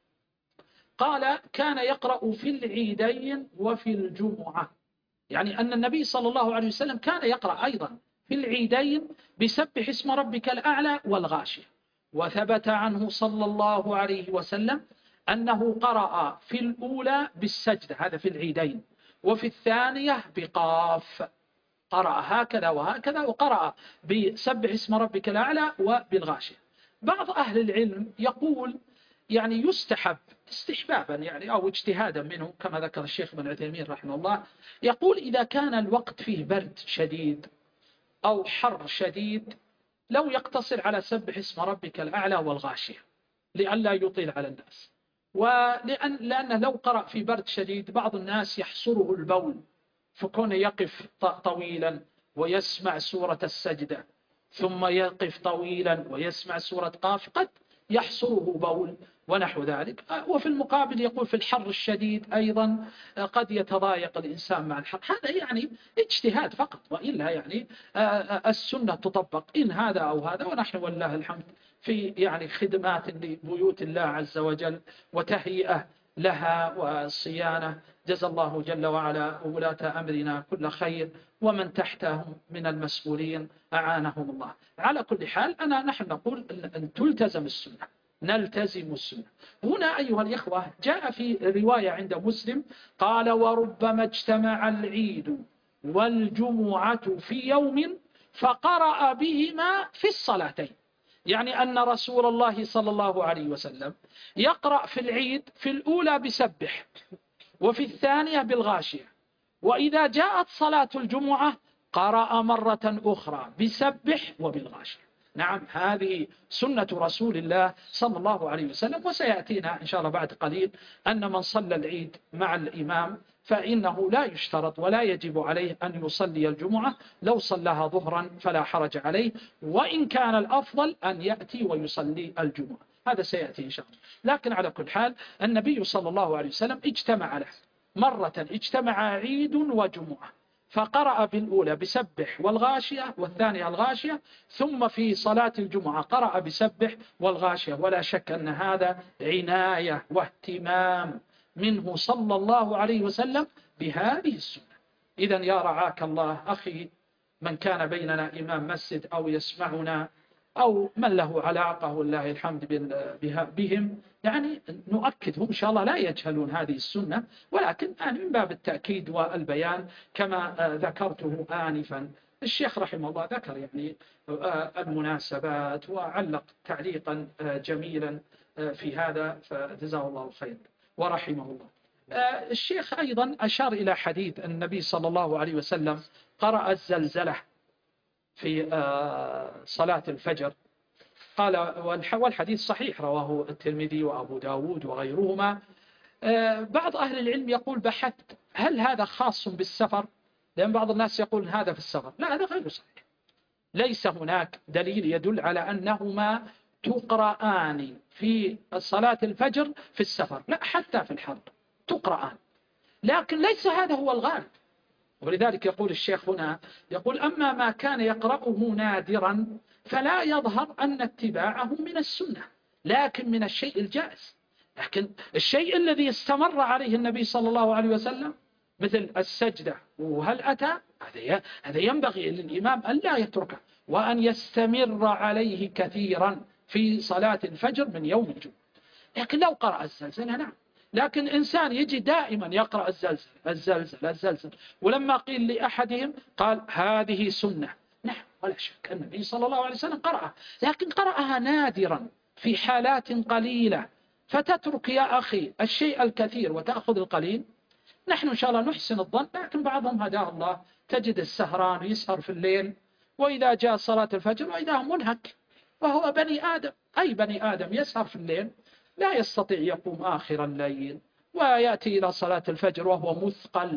قال كان يقرأ في العيدين وفي الجمعة، يعني أن النبي صلى الله عليه وسلم كان يقرأ أيضا في العيدين بسبح اسم ربك الأعلى والغاشية. وثبت عنه صلى الله عليه وسلم أنه قرأ في الأولى بالسجدة، هذا في العيدين، وفي الثانية بقاف، قرأ هكذا وهكذا، وقرأ بسبح اسم ربك الأعلى وبالغاشية. بعض أهل العلم يقول يعني يستحب استحبابا يعني أو اجتهادا منه، كما ذكر الشيخ بن عثيمين رحمه الله، يقول إذا كان الوقت فيه برد شديد أو حر شديد لو يقتصر على سبح اسم ربك الأعلى والغاشية لئلا يطيل على الناس. ولأن لأنه لو قرأ في برد شديد بعض الناس يحصره البول، فكونه يقف طويلا ويسمع سورة السجدة ثم يقف طويلا ويسمع سورة قاف قد يحصره بول ونحو ذلك. وفي المقابل يقول في الحر الشديد أيضا قد يتضايق الإنسان مع الحر. هذا يعني اجتهاد فقط، وإلا يعني السنة تطبق إن هذا أو هذا. ونحن والله الحمد في يعني خدمات لبيوت الله عز وجل وتهيئة لها وصيانة. جزا الله جل وعلا ولاة أمرنا كل خير، ومن تحتهم من المسؤولين أعانهم الله. على كل حال أنا نحن نقول أن تلتزم السنة، نلتزم السنة. هنا أيها الإخوة جاء في رواية عند مسلم قال وربما اجتمع العيد والجمعة في يوم فقرأ بهما في الصلاتين، يعني أن رسول الله صلى الله عليه وسلم يقرأ في العيد في الأولى بسبح وفي الثانية بالغاشية، وإذا جاءت صلاة الجمعة قرأ مرة أخرى بسبح وبالغاشية. نعم هذه سنة رسول الله صلى الله عليه وسلم. وسيأتينا إن شاء الله بعد قليل أن من صلى العيد مع الإمام فإنه لا يشترط ولا يجب عليه أن يصلي الجمعة، لو صلىها ظهرا فلا حرج عليه، وإن كان الأفضل أن يأتي ويصلي الجمعة، هذا سيأتي إن شاء الله. لكن على كل حال النبي صلى الله عليه وسلم اجتمع له مرة، اجتمع عيد وجمعة فقرأ بالأولى بسبح والغاشية والثانية الغاشية، ثم في صلاة الجمعة قرأ بسبح والغاشية. ولا شك أن هذا عناية واهتمام منه صلى الله عليه وسلم بهذه السنة. إذن يا رعاك الله أخي من كان بيننا إمام مسجد أو يسمعنا أو من له علاقة والله الحمد بهم، يعني نؤكدهم إن شاء الله لا يجهلون هذه السنة، ولكن من باب التأكيد والبيان كما ذكرته آنفا الشيخ رحمه الله ذكر يعني المناسبات وعلق تعليقا جميلا في هذا، فجزاه الله خير ورحمه الله. الشيخ أيضا أشار إلى حديث النبي صلى الله عليه وسلم قرأ الزلزلة في صلاة الفجر، قال والحديث صحيح رواه الترمذي وأبو داود وغيرهما. بعض أهل العلم يقول بحثت هل هذا خاص بالسفر، لأن بعض الناس يقول هذا في السفر، لا هذا غير صحيح، ليس هناك دليل يدل على أنهما تقرآن في صلاة الفجر في السفر، لا حتى في الحرب تقرآن، لكن ليس هذا هو الغالب. ولذلك يقول الشيخ هنا يقول أما ما كان يقرأه نادرا فلا يظهر أن اتباعه من السنة لكن من الشيء الجائز. لكن الشيء الذي استمر عليه النبي صلى الله عليه وسلم مثل السجدة وهل أتى، هذا ينبغي للإمام أن لا يتركه وأن يستمر عليه كثيرا في صلاة الفجر من يوم الجمعة. لكن لو قرأ الزلزلة نعم، لكن إنسان يجي دائما يقرأ الزلزل الزلزل الزلزل، ولما قيل لأحدهم قال هذه سنة، نعم ولا شك النبي صلى الله عليه وسلم قرأها، لكن قرأها نادرا في حالات قليلة، فتترك يا أخي الشيء الكثير وتأخذ القليل. نحن إن شاء الله نحسن الظن، لكن بعضهم هداه الله تجد السهران يسهر في الليل، وإذا جاء صلاة الفجر وإذا منهك، وهو بني آدم، أي بني آدم يسهر في الليل لا يستطيع يقوم آخر الليل ويأتي إلى صلاة الفجر وهو مثقل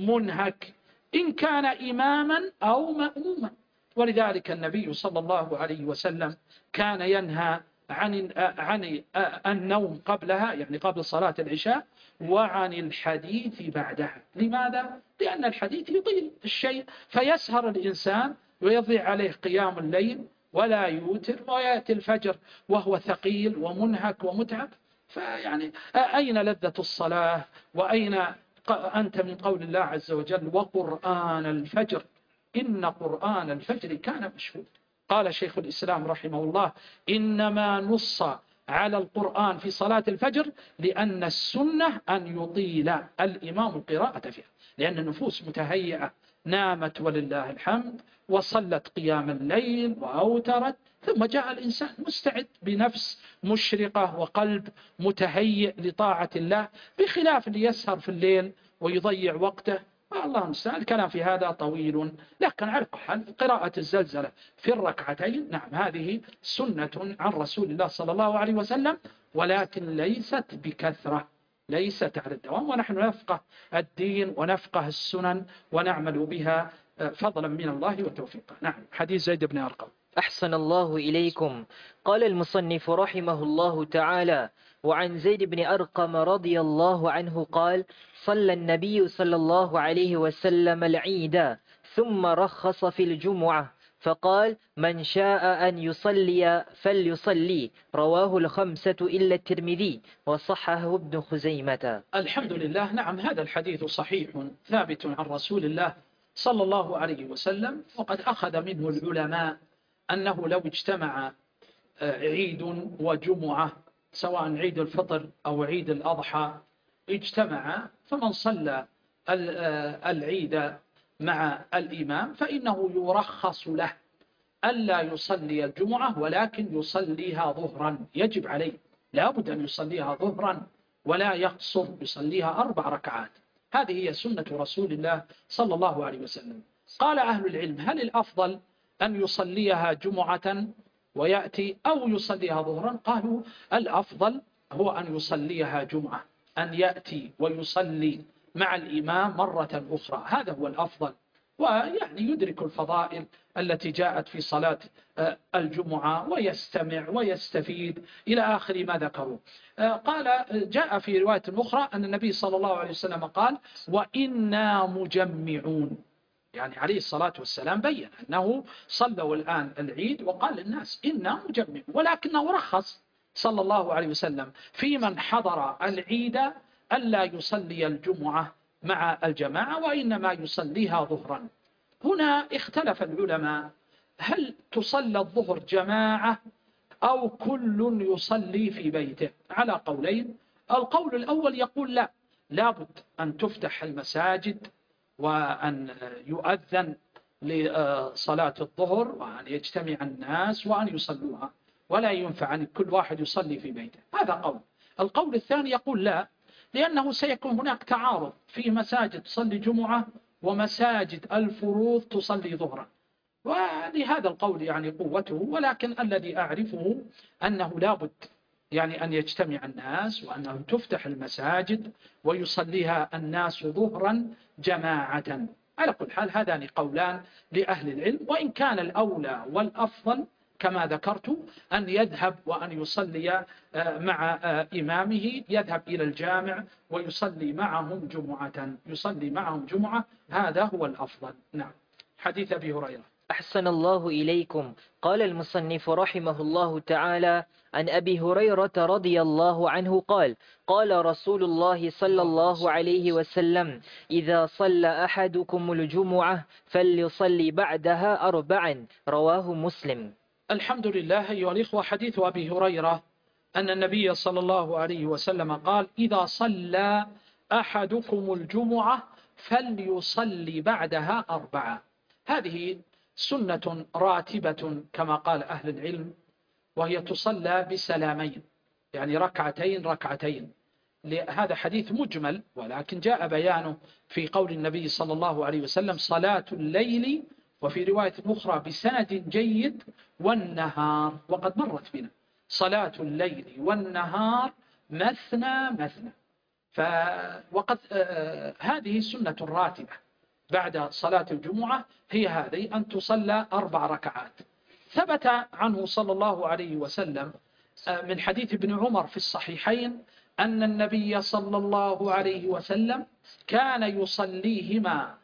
منهك إن كان إماما أو مأموما. ولذلك النبي صلى الله عليه وسلم كان ينهى عن عن النوم قبلها، يعني قبل صلاة العشاء، وعن الحديث بعدها. لماذا؟ لأن الحديث يطيل الشيء فيسهر الإنسان ويضيع عليه قيام الليل ولا يوتر، ويأتي الفجر وهو ثقيل ومنهك ومتعب. فيعني أين لذة الصلاة؟ وأين أنت من قول الله عز وجل وقرآن الفجر إن قرآن الفجر كان مشهودا. قال شيخ الإسلام رحمه الله إنما نص على القرآن في صلاة الفجر لأن السنة أن يطيل الإمام القراءة فيها، لأن النفوس متهيئة نامت ولله الحمد وصلت قيام الليل وأوترت، ثم جاء الإنسان مستعد بنفس مشرقة وقلب متهيئ لطاعة الله، بخلاف اللي يسهر في الليل ويضيع وقته. الله المستعان. الكلام في هذا طويل، لكن على حال قراءة الزلزلة في الركعتين نعم هذه سنة عن رسول الله صلى الله عليه وسلم، ولكن ليست بكثرة، ليست على الدوام، ونحن نفقه الدين ونفقه السنن ونعمل بها فضلا من الله وتوفيقه. نعم. حديث زيد بن أرقم. أحسن الله إليكم. قال المصنف رحمه الله تعالى: وعن زيد بن أرقم رضي الله عنه قال: صلى النبي صلى الله عليه وسلم العيد ثم رخص في الجمعة فقال: من شاء أن يصلي فليصلي. رواه الخمسة إلا الترمذي وصححه ابن خزيمة. الحمد لله. نعم هذا الحديث صحيح ثابت عن رسول الله صلى الله عليه وسلم، وقد أخذ منه العلماء أنه لو اجتمع عيد وجمعة سواء عيد الفطر أو عيد الأضحى اجتمع، فمن صلى العيد مع الإمام فإنه يرخص له ألا يصلي الجمعة ولكن يصليها ظهرا، يجب عليه لا بد أن يصليها ظهرا ولا يقصر، يصليها أربع ركعات. هذه هي سنة رسول الله صلى الله عليه وسلم. قال أهل العلم هل الأفضل أن يصليها جمعة ويأتي أو يصليها ظهرا؟ قالوا الأفضل هو أن يصليها جمعة، أن يأتي ويصلي مع الإمام مرة أخرى، هذا هو الأفضل، ويعني يدرك الفضائل التي جاءت في صلاة الجمعة ويستمع ويستفيد إلى آخر ما ذكروا. قال جاء في رواية أخرى أن النبي صلى الله عليه وسلم قال: وإنا مجمعون، يعني عليه الصلاة والسلام بيّن أنه صلوا الآن العيد وقال للناس إنا مجمع، ولكنه رخص صلى الله عليه وسلم في من حضر العيد ألا يصلي الجمعة مع الجماعة وإنما يصليها ظهرا. هنا اختلف العلماء هل تصلى الظهر جماعة أو كل يصلي في بيته؟ على قولين. القول الأول يقول لا، لابد أن تفتح المساجد وأن يؤذن لصلاة الظهر وأن يجتمع الناس وأن يصلوها، ولا ينفع أن كل واحد يصلي في بيته. هذا قول. القول الثاني يقول لا، لأنه سيكون هناك تعارض في مساجد تصلي جمعة ومساجد الفروض تصلي ظهرا، ولهذا القول يعني قوته. ولكن الذي أعرفه أنه لا بد يعني أن يجتمع الناس وأنه تفتح المساجد ويصليها الناس ظهرا جماعة. على كل حال هذان قولان لأهل العلم، وإن كان الأولى والأفضل كما ذكرت أن يذهب وأن يصلي مع إمامه، يذهب إلى الجامع ويصلي معهم جمعة، يصلي معهم جمعة، هذا هو الأفضل. نعم. حديث أبي هريرة. أحسن الله إليكم. قال المصنف رحمه الله تعالى عن أبي هريرة رضي الله عنه قال: قال رسول الله صلى الله عليه وسلم: إذا صلى أحدكم الجمعة فليصلي بعدها أربعا. رواه مسلم. الحمد لله. أيها الإخوة، حديث أبي هريرة أن النبي صلى الله عليه وسلم قال: إذا صلى أحدكم الجمعة فليصلي بعدها أربعة. هذه سنة راتبة كما قال أهل العلم، وهي تصلى بسلامين، يعني ركعتين ركعتين. هذا حديث مجمل، ولكن جاء بيانه في قول النبي صلى الله عليه وسلم: صلاة الليل، وفي رواية أخرى بسند جيد، والنهار. وقد مرت بنا صلاة الليل والنهار مثنى مثنى. ف... وقد آه هذه سنة راتبة بعد صلاة الجمعة، هي هذه أن تصلى أربع ركعات. ثبت عنه صلى الله عليه وسلم من حديث ابن عمر في الصحيحين أن النبي صلى الله عليه وسلم كان يصليهما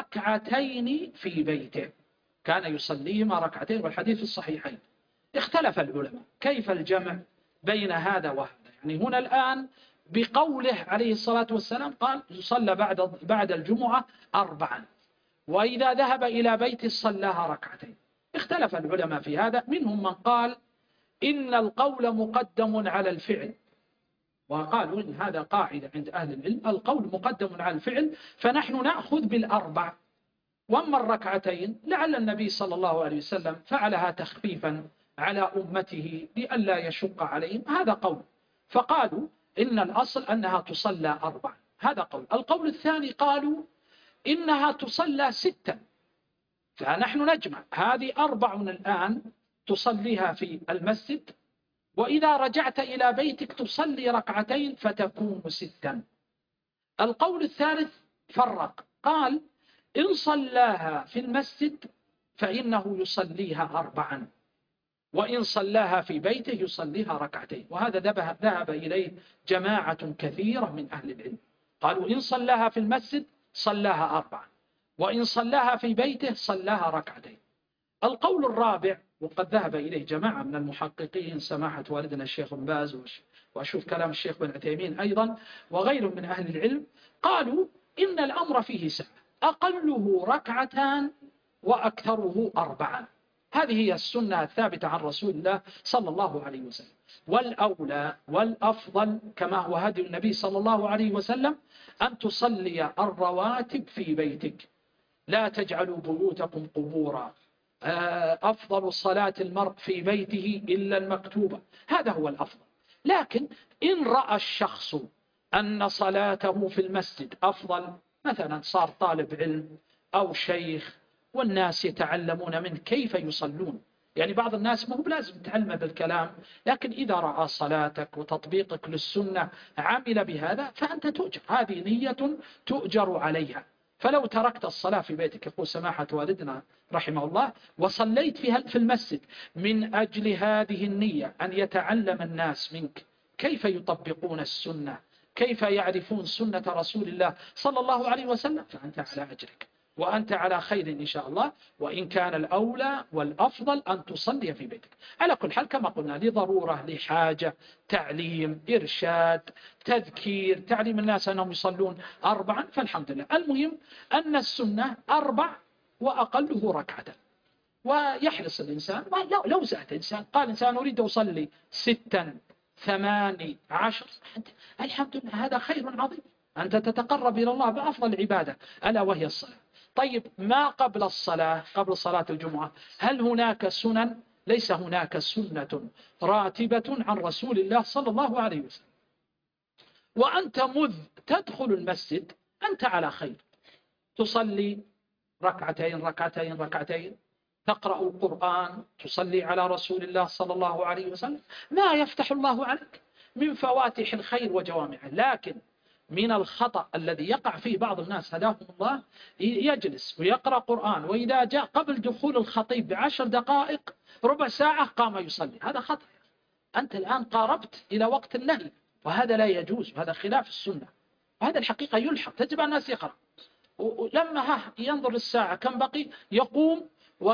ركعتين في بيته، كان يصليهما ركعتين، والحديث في الصحيحين. اختلف العلماء كيف الجمع بين هذا وهذا. يعني هنا الآن بقوله عليه الصلاة والسلام قال: يصلى بعد بعد الجمعة أربعا، وإذا ذهب إلى بيته صلاها ركعتين. اختلف العلماء في هذا، منهم من قال إن القول مقدم على الفعل، وقالوا إن هذا قاعدة عند أهل العلم، القول مقدم على الفعل، فنحن نأخذ بالأربع. وأما الركعتين لعل النبي صلى الله عليه وسلم فعلها تخفيفا على أمته لئلا يشق عليهم، هذا قول. فقالوا إن الأصل أنها تصلى أربع، هذا قول. القول الثاني قالوا إنها تصلى ستا، فنحن نجمع هذه أربع الآن تصليها في المسجد، وإذا رجعت إلى بيتك تصلي ركعتين فتكون ستا. القول الثالث فرق، قال: إن صلاها في المسجد فإنه يصليها أربعا، وإن صلاها في بيته يصليها ركعتين. وهذا ذهب إليه جماعة كثيرة من أهل العلم، قالوا إن صلاها في المسجد صلاها أربعا، وإن صلاها في بيته صلاها ركعتين. القول الرابع، وقد ذهب إليه جماعة من المحققين، سماحة والدنا الشيخ بن باز، وأشوف كلام الشيخ بن عثيمين أيضا وغيرهم من أهل العلم، قالوا إن الأمر فيه سعة، أقله ركعتان وأكثره أربعا. هذه هي السنة الثابتة عن رسول الله صلى الله عليه وسلم. والأولى والأفضل كما هو هدي النبي صلى الله عليه وسلم أن تصلي الرواتب في بيتك، لا تجعلوا بيوتكم قبورا، أفضل صلاة المرء في بيته إلا المكتوبة، هذا هو الأفضل. لكن إن رأى الشخص أن صلاته في المسجد أفضل، مثلا صار طالب علم أو شيخ والناس يتعلمون منه كيف يصلون، يعني بعض الناس ما هو لازم تعلم بالكلام، لكن إذا رأى صلاتك وتطبيقك للسنة عمل بهذا فأنت تؤجر، هذه نية تؤجر عليها. فلو تركت الصلاة في بيتك، يقول سماحة والدنا رحمه الله، وصليت فيها في المسجد من أجل هذه النية أن يتعلم الناس منك كيف يطبقون السنة، كيف يعرفون سنة رسول الله صلى الله عليه وسلم، فأنت على أجرك وأنت على خير إن شاء الله. وإن كان الأولى والأفضل أن تصلي في بيتك. على كل حال كما قلنا، لضرورة، لحاجة، تعليم، إرشاد، تذكير، تعليم الناس أنهم يصلون أربعا، فالحمد لله. المهم أن السنة أربع وأقله ركعة، ويحرص الإنسان. لو زاد إنسان قال إنسان أريد أصلي ستا ثماني عشر، الحمد لله، هذا خير عظيم، أنت تتقرب إلى الله بأفضل عبادة ألا وهي الصلاة. طيب ما قبل الصلاة، قبل صلاة الجمعة، هل هناك سنن؟ ليس هناك سنة راتبة عن رسول الله صلى الله عليه وسلم. وأنت مذ تدخل المسجد أنت على خير، تصلي ركعتين ركعتين ركعتين، تقرأ القرآن، تصلي على رسول الله صلى الله عليه وسلم، ما يفتح الله عليك من فواتح الخير وجوامعه. لكن من الخطأ الذي يقع فيه بعض الناس هداهم الله، يجلس ويقرأ قرآن، وإذا جاء قبل دخول الخطيب بعشر دقائق ربع ساعة قام يصلي. هذا خطأ، أنت الآن قاربت إلى وقت النهي، وهذا لا يجوز، وهذا خلاف السنة، وهذا الحقيقة يلحق، تجب على الناس يقرأ. ولما ها ينظر الساعة كم بقي يقوم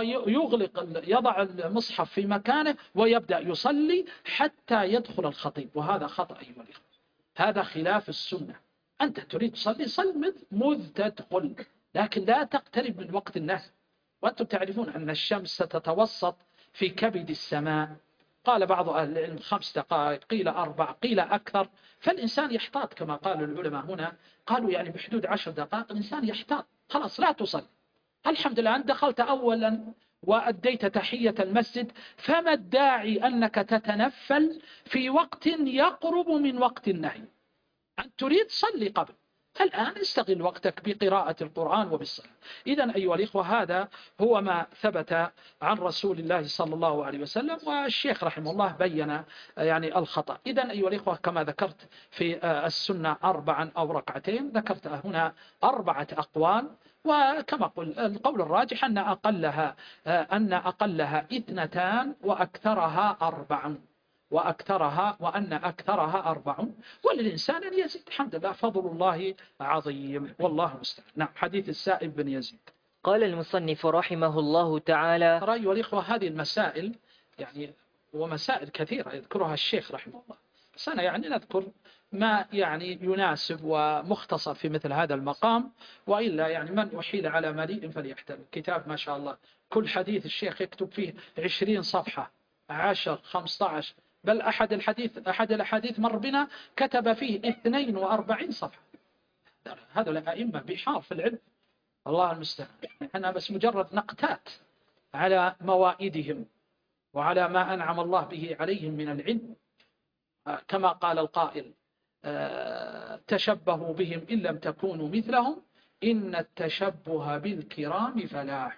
ويغلق، يضع المصحف في مكانه ويبدأ يصلي حتى يدخل الخطيب، وهذا خطأ أيها الإخوة، هذا خلاف السنة. أنت تريد تصلي صل مذ تدخل، لكن لا تقترب من وقت النهي. وأنتم تعرفون أن الشمس ستتوسط في كبد السماء، قال بعض أهل العلم خمس دقائق، قيل أربع، قيل أكثر، فالإنسان يحتاط كما قال العلماء هنا، قالوا يعني بحدود عشر دقائق الإنسان يحتاط، خلاص لا تصلي. الحمد لله أن دخلت أولا وأديت تحية المسجد، فما الداعي أنك تتنفل في وقت يقرب من وقت النهي؟ أن تريد صلي قبل، الآن استغل وقتك بقراءة القرآن وبالصلاة. إذن أيها الإخوة هذا هو ما ثبت عن رسول الله صلى الله عليه وسلم، والشيخ رحمه الله بين يعني الخطأ. إذن أيها الإخوة كما ذكرت في السنة أربعا أو ركعتين، ذكرت هنا أربعة أقوال، وكما قل القول الراجح أن أقلها أن أقلها اثنتان وأكثرها أربع، وأكثرها وأن أكثرها أربع، وللإنسان أن يزيد. الحمد لله فضل الله عظيم، والله مستعان. نعم. حديث السائب بن يزيد. قال المصنف رحمه الله تعالى: رأي والإخوة هذه المسائل يعني ومسائل كثيرة يذكرها الشيخ رحمه الله، بس أنا يعني نذكر ما يعني يناسب ومختصر في مثل هذا المقام، وإلا يعني من أحيل على مليء فليحتمل. كتاب ما شاء الله كل حديث الشيخ يكتب فيه عشرين صفحة، عشر خمسة عشر، بل أحد الحديث أحد الأحاديث مر بنا كتب فيه اثنين وأربعين صفحة. هذا الأئمة بحار في العلم، الله المستعان. أنا بس مجرد نقتات على موائدهم وعلى ما أنعم الله به عليهم من العلم، كما قال القائل: تشبهوا بهم إن لم تكونوا مثلهم إن التشبه بالكرام فلاح،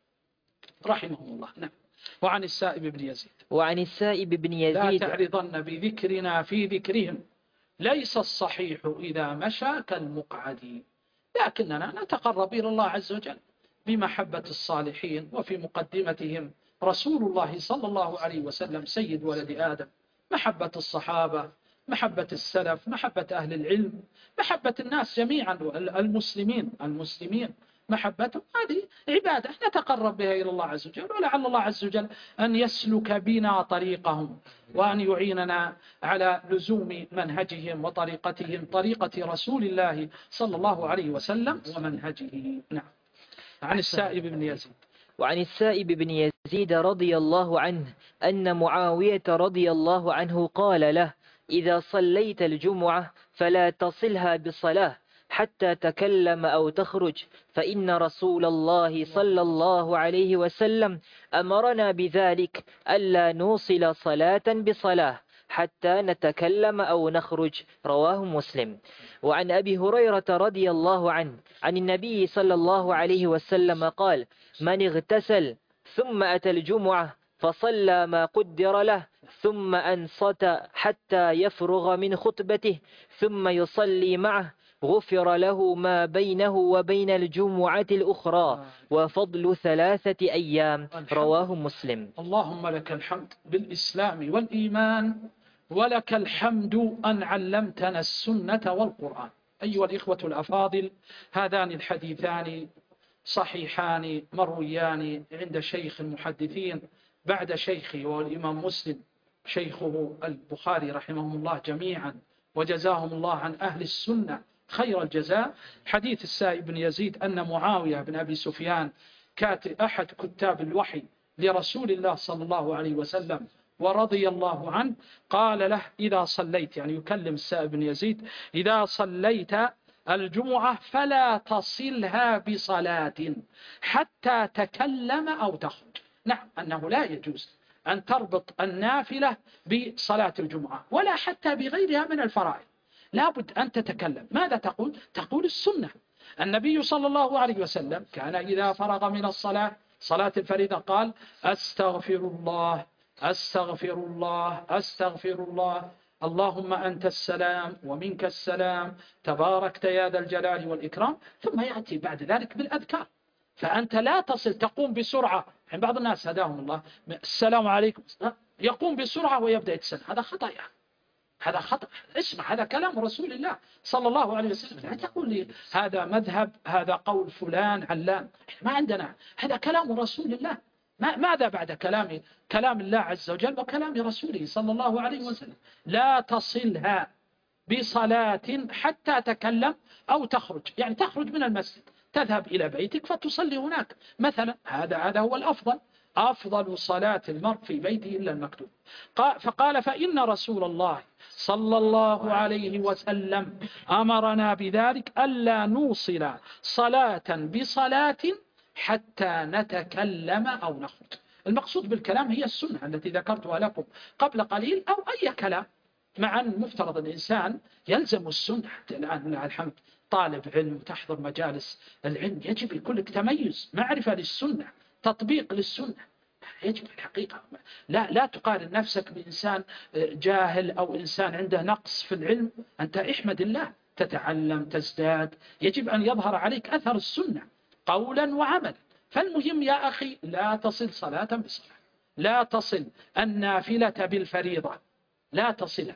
رحمه الله. نعم. وعن السائب بن يزيد وعن السائب بن يزيد: لا تعرضن بذكرنا في ذكرهم، ليس الصحيح إذا مشى كالمقعد. لكننا نتقرب إلى الله عز وجل بمحبة الصالحين، وفي مقدمتهم رسول الله صلى الله عليه وسلم سيد ولد آدم، محبة الصحابة، محبة السلف، محبة أهل العلم، محبة الناس جميعا، المسلمين المسلمين محبته، هذه عبادة نتقرب بها إلى الله عز وجل، ولعل الله عز وجل أن يسلك بنا طريقهم، وأن يعيننا على لزوم منهجهم وطريقتهم، طريقة رسول الله صلى الله عليه وسلم ومنهجه. نعم. عن السائب بن يزيد. وعن السائب بن يزيد رضي الله عنه أن معاوية رضي الله عنه قال له: إذا صليت الجمعة فلا تصلها بصلاة حتى تكلم أو تخرج، فإن رسول الله صلى الله عليه وسلم أمرنا بذلك، ألا نوصل صلاة بصلاة حتى نتكلم أو نخرج. رواه مسلم. وعن أبي هريرة رضي الله عنه عن النبي صلى الله عليه وسلم قال: من اغتسل ثم أتى الجمعة فصلى ما قدر له ثم أنصت حتى يفرغ من خطبته ثم يصلي معه غفر له ما بينه وبين الجمعة الأخرى وفضل ثلاثة أيام. رواه مسلم. اللهم لك الحمد بالإسلام والإيمان، ولك الحمد أن علمتنا السنة والقرآن. أيها الإخوة الأفاضل، هذان الحديثان صحيحان مرويان عند شيخ المحدثين بعد شيخه والإمام مسلم شيخه البخاري رحمهم الله جميعا، وجزاهم الله عن أهل السنة خير الجزاء. حديث السائب بن يزيد أن معاوية بن أبي سفيان كاتب أحد كتاب الوحي لرسول الله صلى الله عليه وسلم ورضي الله عنه، قال له: إذا صليت، يعني يكلم السائب بن يزيد، إذا صليت الجمعة فلا تصلها بصلاة حتى تكلم أو تخرج. نعم، أنه لا يجوز أن تربط النافلة بصلاة الجمعة ولا حتى بغيرها من الفرائض، لابد أن تتكلم. ماذا تقول؟ تقول السنة. النبي صلى الله عليه وسلم كان إذا فرغ من الصلاة، صلاة الفريضة، قال أستغفر الله أستغفر الله أستغفر الله اللهم أنت السلام ومنك السلام تباركت يا ذا الجلال والإكرام، ثم يأتي بعد ذلك بالأذكار. فأنت لا تصل تقوم بسرعة. يعني بعض الناس هداهم الله السلام عليكم يقوم بسرعة ويبدأ يتسنى، هذا خطأ يعني. هذا خطأ. اسمع، هذا كلام رسول الله صلى الله عليه وسلم. لا تقول لي هذا مذهب، هذا قول فلان علان، ما عندنا. هذا كلام رسول الله. ما ماذا بعد كلام كلام الله عز وجل وكلام رسوله صلى الله عليه وسلم؟ لا تصلها بصلاة حتى تكلم أو تخرج، يعني تخرج من المسجد تذهب إلى بيتك فتصلي هناك مثلا. هذا هذا هو الأفضل. أفضل صلاة المرء في بيته إلا المكتوب. فقال فإن رسول الله صلى الله عليه وسلم أمرنا بذلك ألا نوصل صلاة بصلاة حتى نتكلم أو نخرج. المقصود بالكلام هي السنة التي ذكرتها لكم قبل قليل، أو أي كلام. مع أن مفترض الإنسان يلزم السنة. الآن لله الحمد طالب علم تحضر مجالس العلم، يجب يكون لك تميز، معرفة للسنة، تطبيق للسنة. يجب الحقيقة لا لا تقارن نفسك بإنسان جاهل أو إنسان عنده نقص في العلم. أنت احمد الله، تتعلم تزداد، يجب أن يظهر عليك أثر السنة قولا وعملا. فالمهم يا أخي لا تصل صلاة بصلاة، لا تصل النافلة بالفريضة، لا تصلها.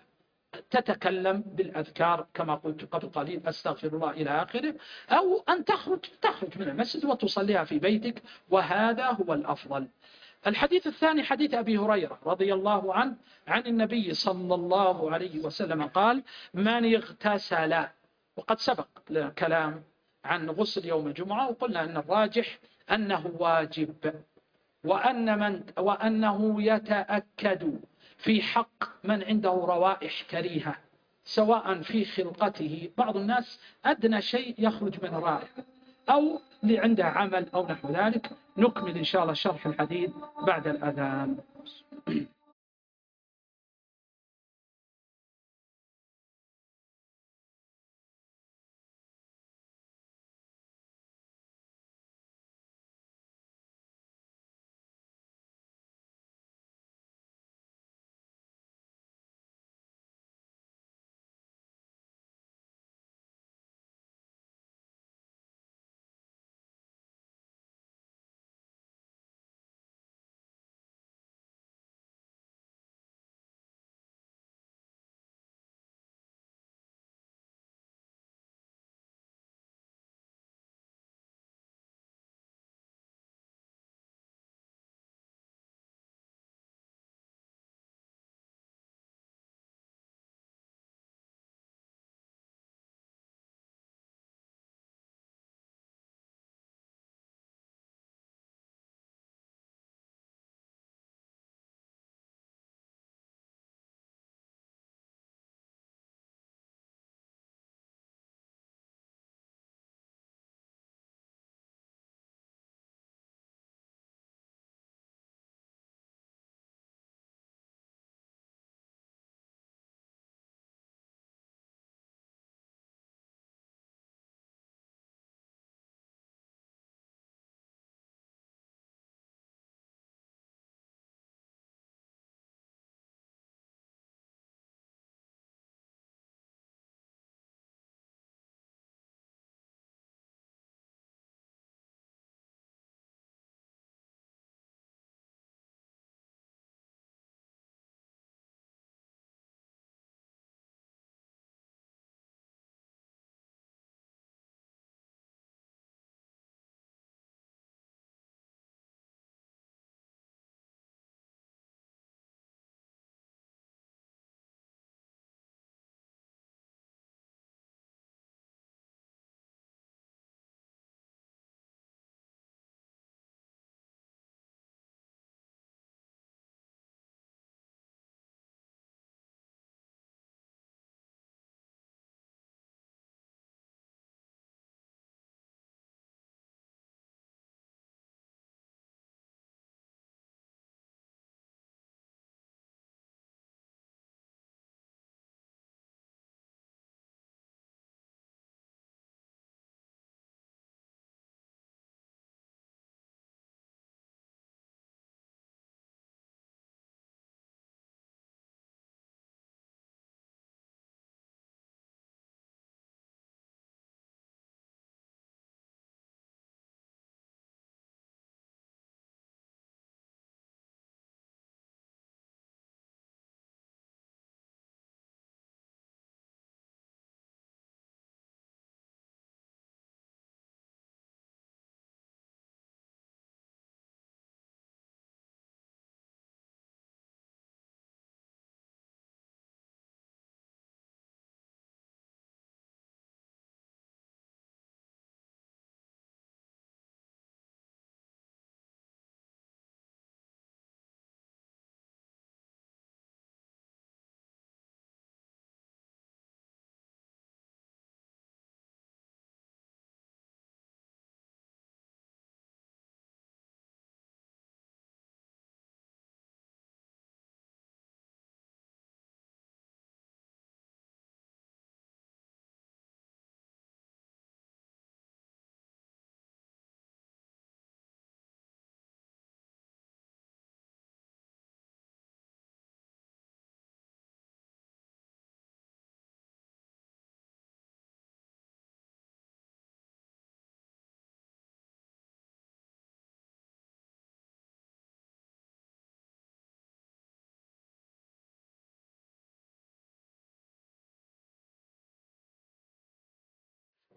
تتكلم بالأذكار كما قلت قبل قليل أستغفر الله إلى آخره، أو أن تخرج تخرج من المسجد وتصليها في بيتك، وهذا هو الأفضل. الحديث الثاني حديث أبي هريرة رضي الله عنه عن النبي صلى الله عليه وسلم قال من اغتسل، وقد سبق كلام عن غسل يوم الجمعة وقلنا أن الراجح أنه واجب، وأن من وأنه يتأكد في حق من عنده روائح كريهة سواء في خلقته. بعض الناس أدنى شيء يخرج من رائحة، أو اللي عنده عمل أو نحو ذلك. نكمل إن شاء الله شرح الحديث بعد الأذان.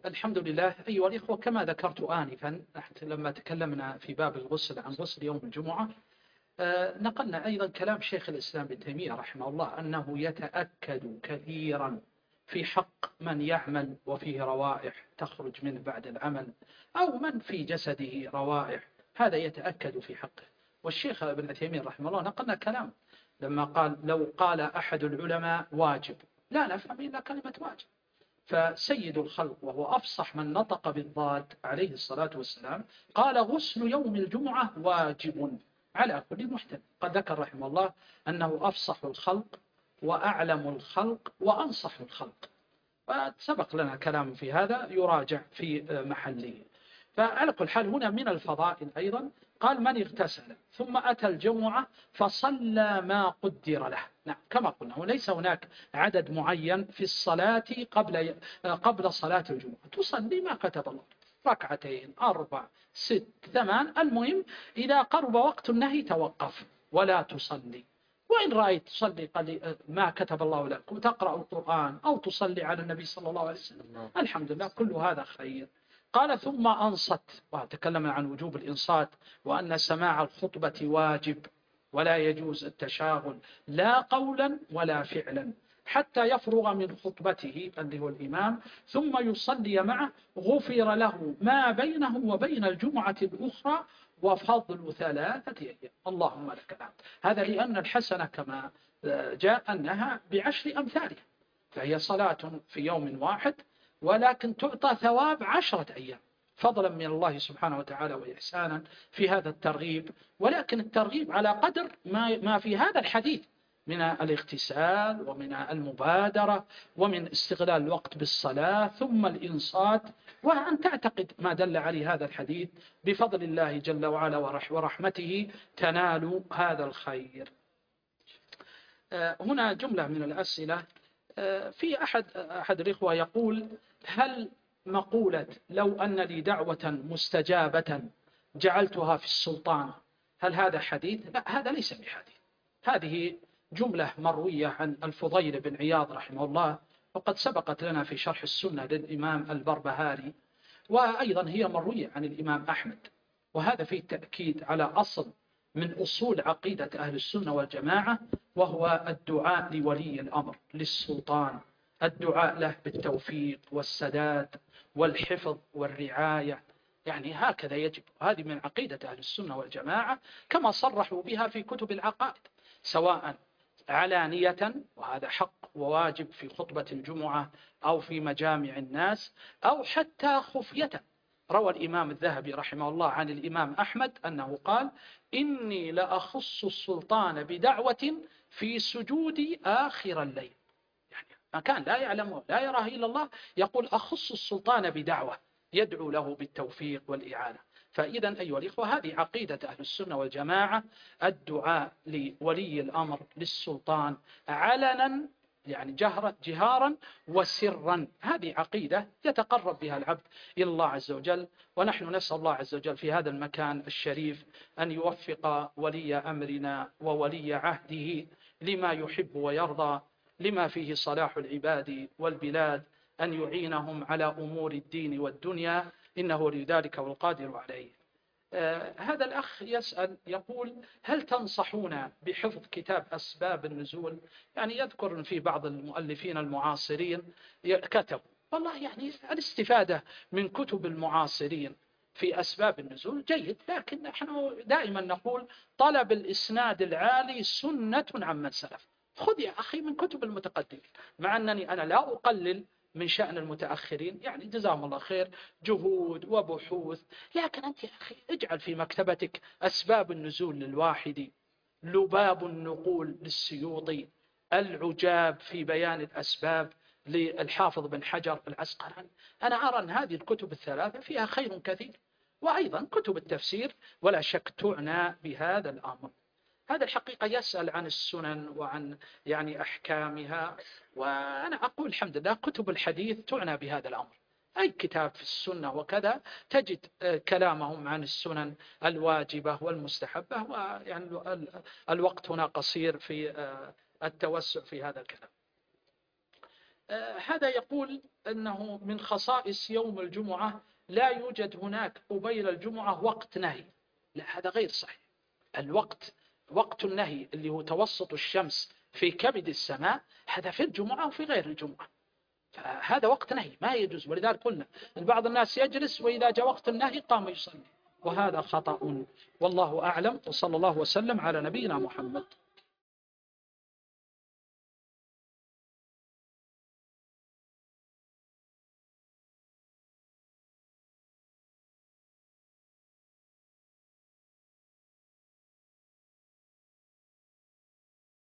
الحمد لله. أيها الإخوة، كما ذكرت آنفا لما تكلمنا في باب الغسل عن غسل يوم الجمعة، نقلنا أيضا كلام شيخ الإسلام ابن تيمية رحمه الله أنه يتأكد كثيرا في حق من يعمل وفيه روائح تخرج منه بعد العمل، أو من في جسده روائح، هذا يتأكد في حقه. والشيخ ابن تيمية رحمه الله نقلنا كلام لما قال: لو قال أحد العلماء واجب لا نفهم إلا كلمة واجب. فسيد الخلق وهو أفصح من نطق بالضاد عليه الصلاة والسلام قال: غسل يوم الجمعة واجب على كل محتم. قد ذكر رحمه الله أنه أفصح الخلق وأعلم الخلق وأنصح الخلق، وسبق لنا كلام في هذا يراجع في محله. فعلى كل حال هنا من الفضائل أيضا قال: من اغتسل ثم أتى الجمعة فصلى ما قدر له. نعم، كما قلنا وليس هناك عدد معين في الصلاة قبل قبل صلاة الجمعة، تصلي ما كتب الله، ركعتين، أربع، ست، ثمان، المهم إذا قرب وقت النهي توقف ولا تصلي. وإن رأيت تصلي ما كتب الله لك وتقرأ القرآن أو تصلي على النبي صلى الله عليه وسلم، الحمد لله، كل هذا خير. قال: ثم أنصت، وتكلم عن وجوب الإنصات وأن سماع الخطبة واجب ولا يجوز التشاغل لا قولا ولا فعلا حتى يفرغ من خطبته اللي هو الإمام ثم يصلي معه، غفر له ما بينه وبين الجمعة الأخرى وفضل ثلاثة أيام. اللهم لك الحمد. هذا لأن الحسنة كما جاء أنها بعشر أمثالها، فهي صلاة في يوم واحد ولكن تعطى ثواب عشرة أيام، فضلا من الله سبحانه وتعالى وإحسانا في هذا الترغيب. ولكن الترغيب على قدر ما ما في هذا الحديث من الاغتسال ومن المبادرة ومن استغلال الوقت بالصلاة ثم الإنصات، وأن تعتقد ما دل عليه هذا الحديث بفضل الله جل وعلا ورحمته تنال هذا الخير. هنا جملة من الأسئلة. في أحد أحد الإخوة يقول: هل مقولة لو أن لي دعوة مستجابة جعلتها في السلطان، هل هذا حديث؟ لا، هذا ليس بحديث. هذه جملة مروية عن الفضيل بن عياض رحمه الله، وقد سبقت لنا في شرح السنة للإمام البربهاري، وأيضا هي مروية عن الإمام أحمد. وهذا فيه تأكيد على أصل من أصول عقيدة أهل السنة والجماعة، وهو الدعاء لولي الأمر للسلطان، الدعاء له بالتوفيق والسداد والحفظ والرعاية. يعني هكذا يجب. هذه من عقيدة أهل السنة والجماعة كما صرحوا بها في كتب العقائد، سواء علانية، وهذا حق وواجب في خطبة الجمعة أو في مجامع الناس، أو حتى خفية. روى الإمام الذهبي رحمه الله عن الإمام أحمد أنه قال: إني لأخص السلطان بدعوة في سجود آخر الليل. يعني ما كان لا يعلمه لا يراه إلا الله، يقول: أخص السلطان بدعوة يدعو له بالتوفيق والإعانة. فإذا أيها الإخوة، هذه عقيدة أهل السنة والجماعة، الدعاء لولي الأمر للسلطان علنا، يعني جهرا جهارا وسرا. هذه عقيدة يتقرب بها العبد إلى الله عز وجل، ونحن نسأل الله عز وجل في هذا المكان الشريف أن يوفق ولي أمرنا وولي عهده لما يحب ويرضى، لما فيه صلاح العباد والبلاد، أن يعينهم على أمور الدين والدنيا، إنه لذلك والقادر عليه. آه هذا الأخ يسأل يقول: هل تنصحون بحفظ كتاب أسباب النزول؟ يعني يذكر في بعض المؤلفين المعاصرين كتبوا، والله يعني الاستفادة من كتب المعاصرين في أسباب النزول جيد، لكن نحن دائما نقول: طلب الإسناد العالي سنة عمن سلف. خذ يا أخي من كتب المتقدمين، مع أنني أنا لا أقلل من شأن المتأخرين، يعني جزاهم الله خير، جهود وبحوث، لكن أنت يا أخي اجعل في مكتبتك أسباب النزول للواحدي، لباب النقول للسيوطي، العجاب في بيان الأسباب للحافظ بن حجر العسقلاني. أنا أرى أن هذه الكتب الثلاثة فيها خير كثير، وأيضا كتب التفسير ولا شك تعنى بهذا الأمر. هذا الحقيقة يسأل عن السنن وعن يعني أحكامها، وأنا أقول الحمد لله كتب الحديث تعنى بهذا الأمر. أي كتاب في السنة وكذا تجد كلامهم عن السنن الواجبة والمستحبة، ويعني الوقت هنا قصير في التوسع في هذا الكلام. هذا يقول أنه من خصائص يوم الجمعة لا يوجد هناك قبيل الجمعة وقت نهي. لا، هذا غير صحيح. الوقت وقت النهي اللي هو توسط الشمس في كبد السماء هذا في الجمعة وفي غير الجمعة، فهذا وقت نهي ما يجوز. ولذلك قلنا أن بعض الناس يجلس وإذا جاء وقت النهي قام يصلي، وهذا خطأ. والله أعلم، وصلى الله وسلم على نبينا محمد.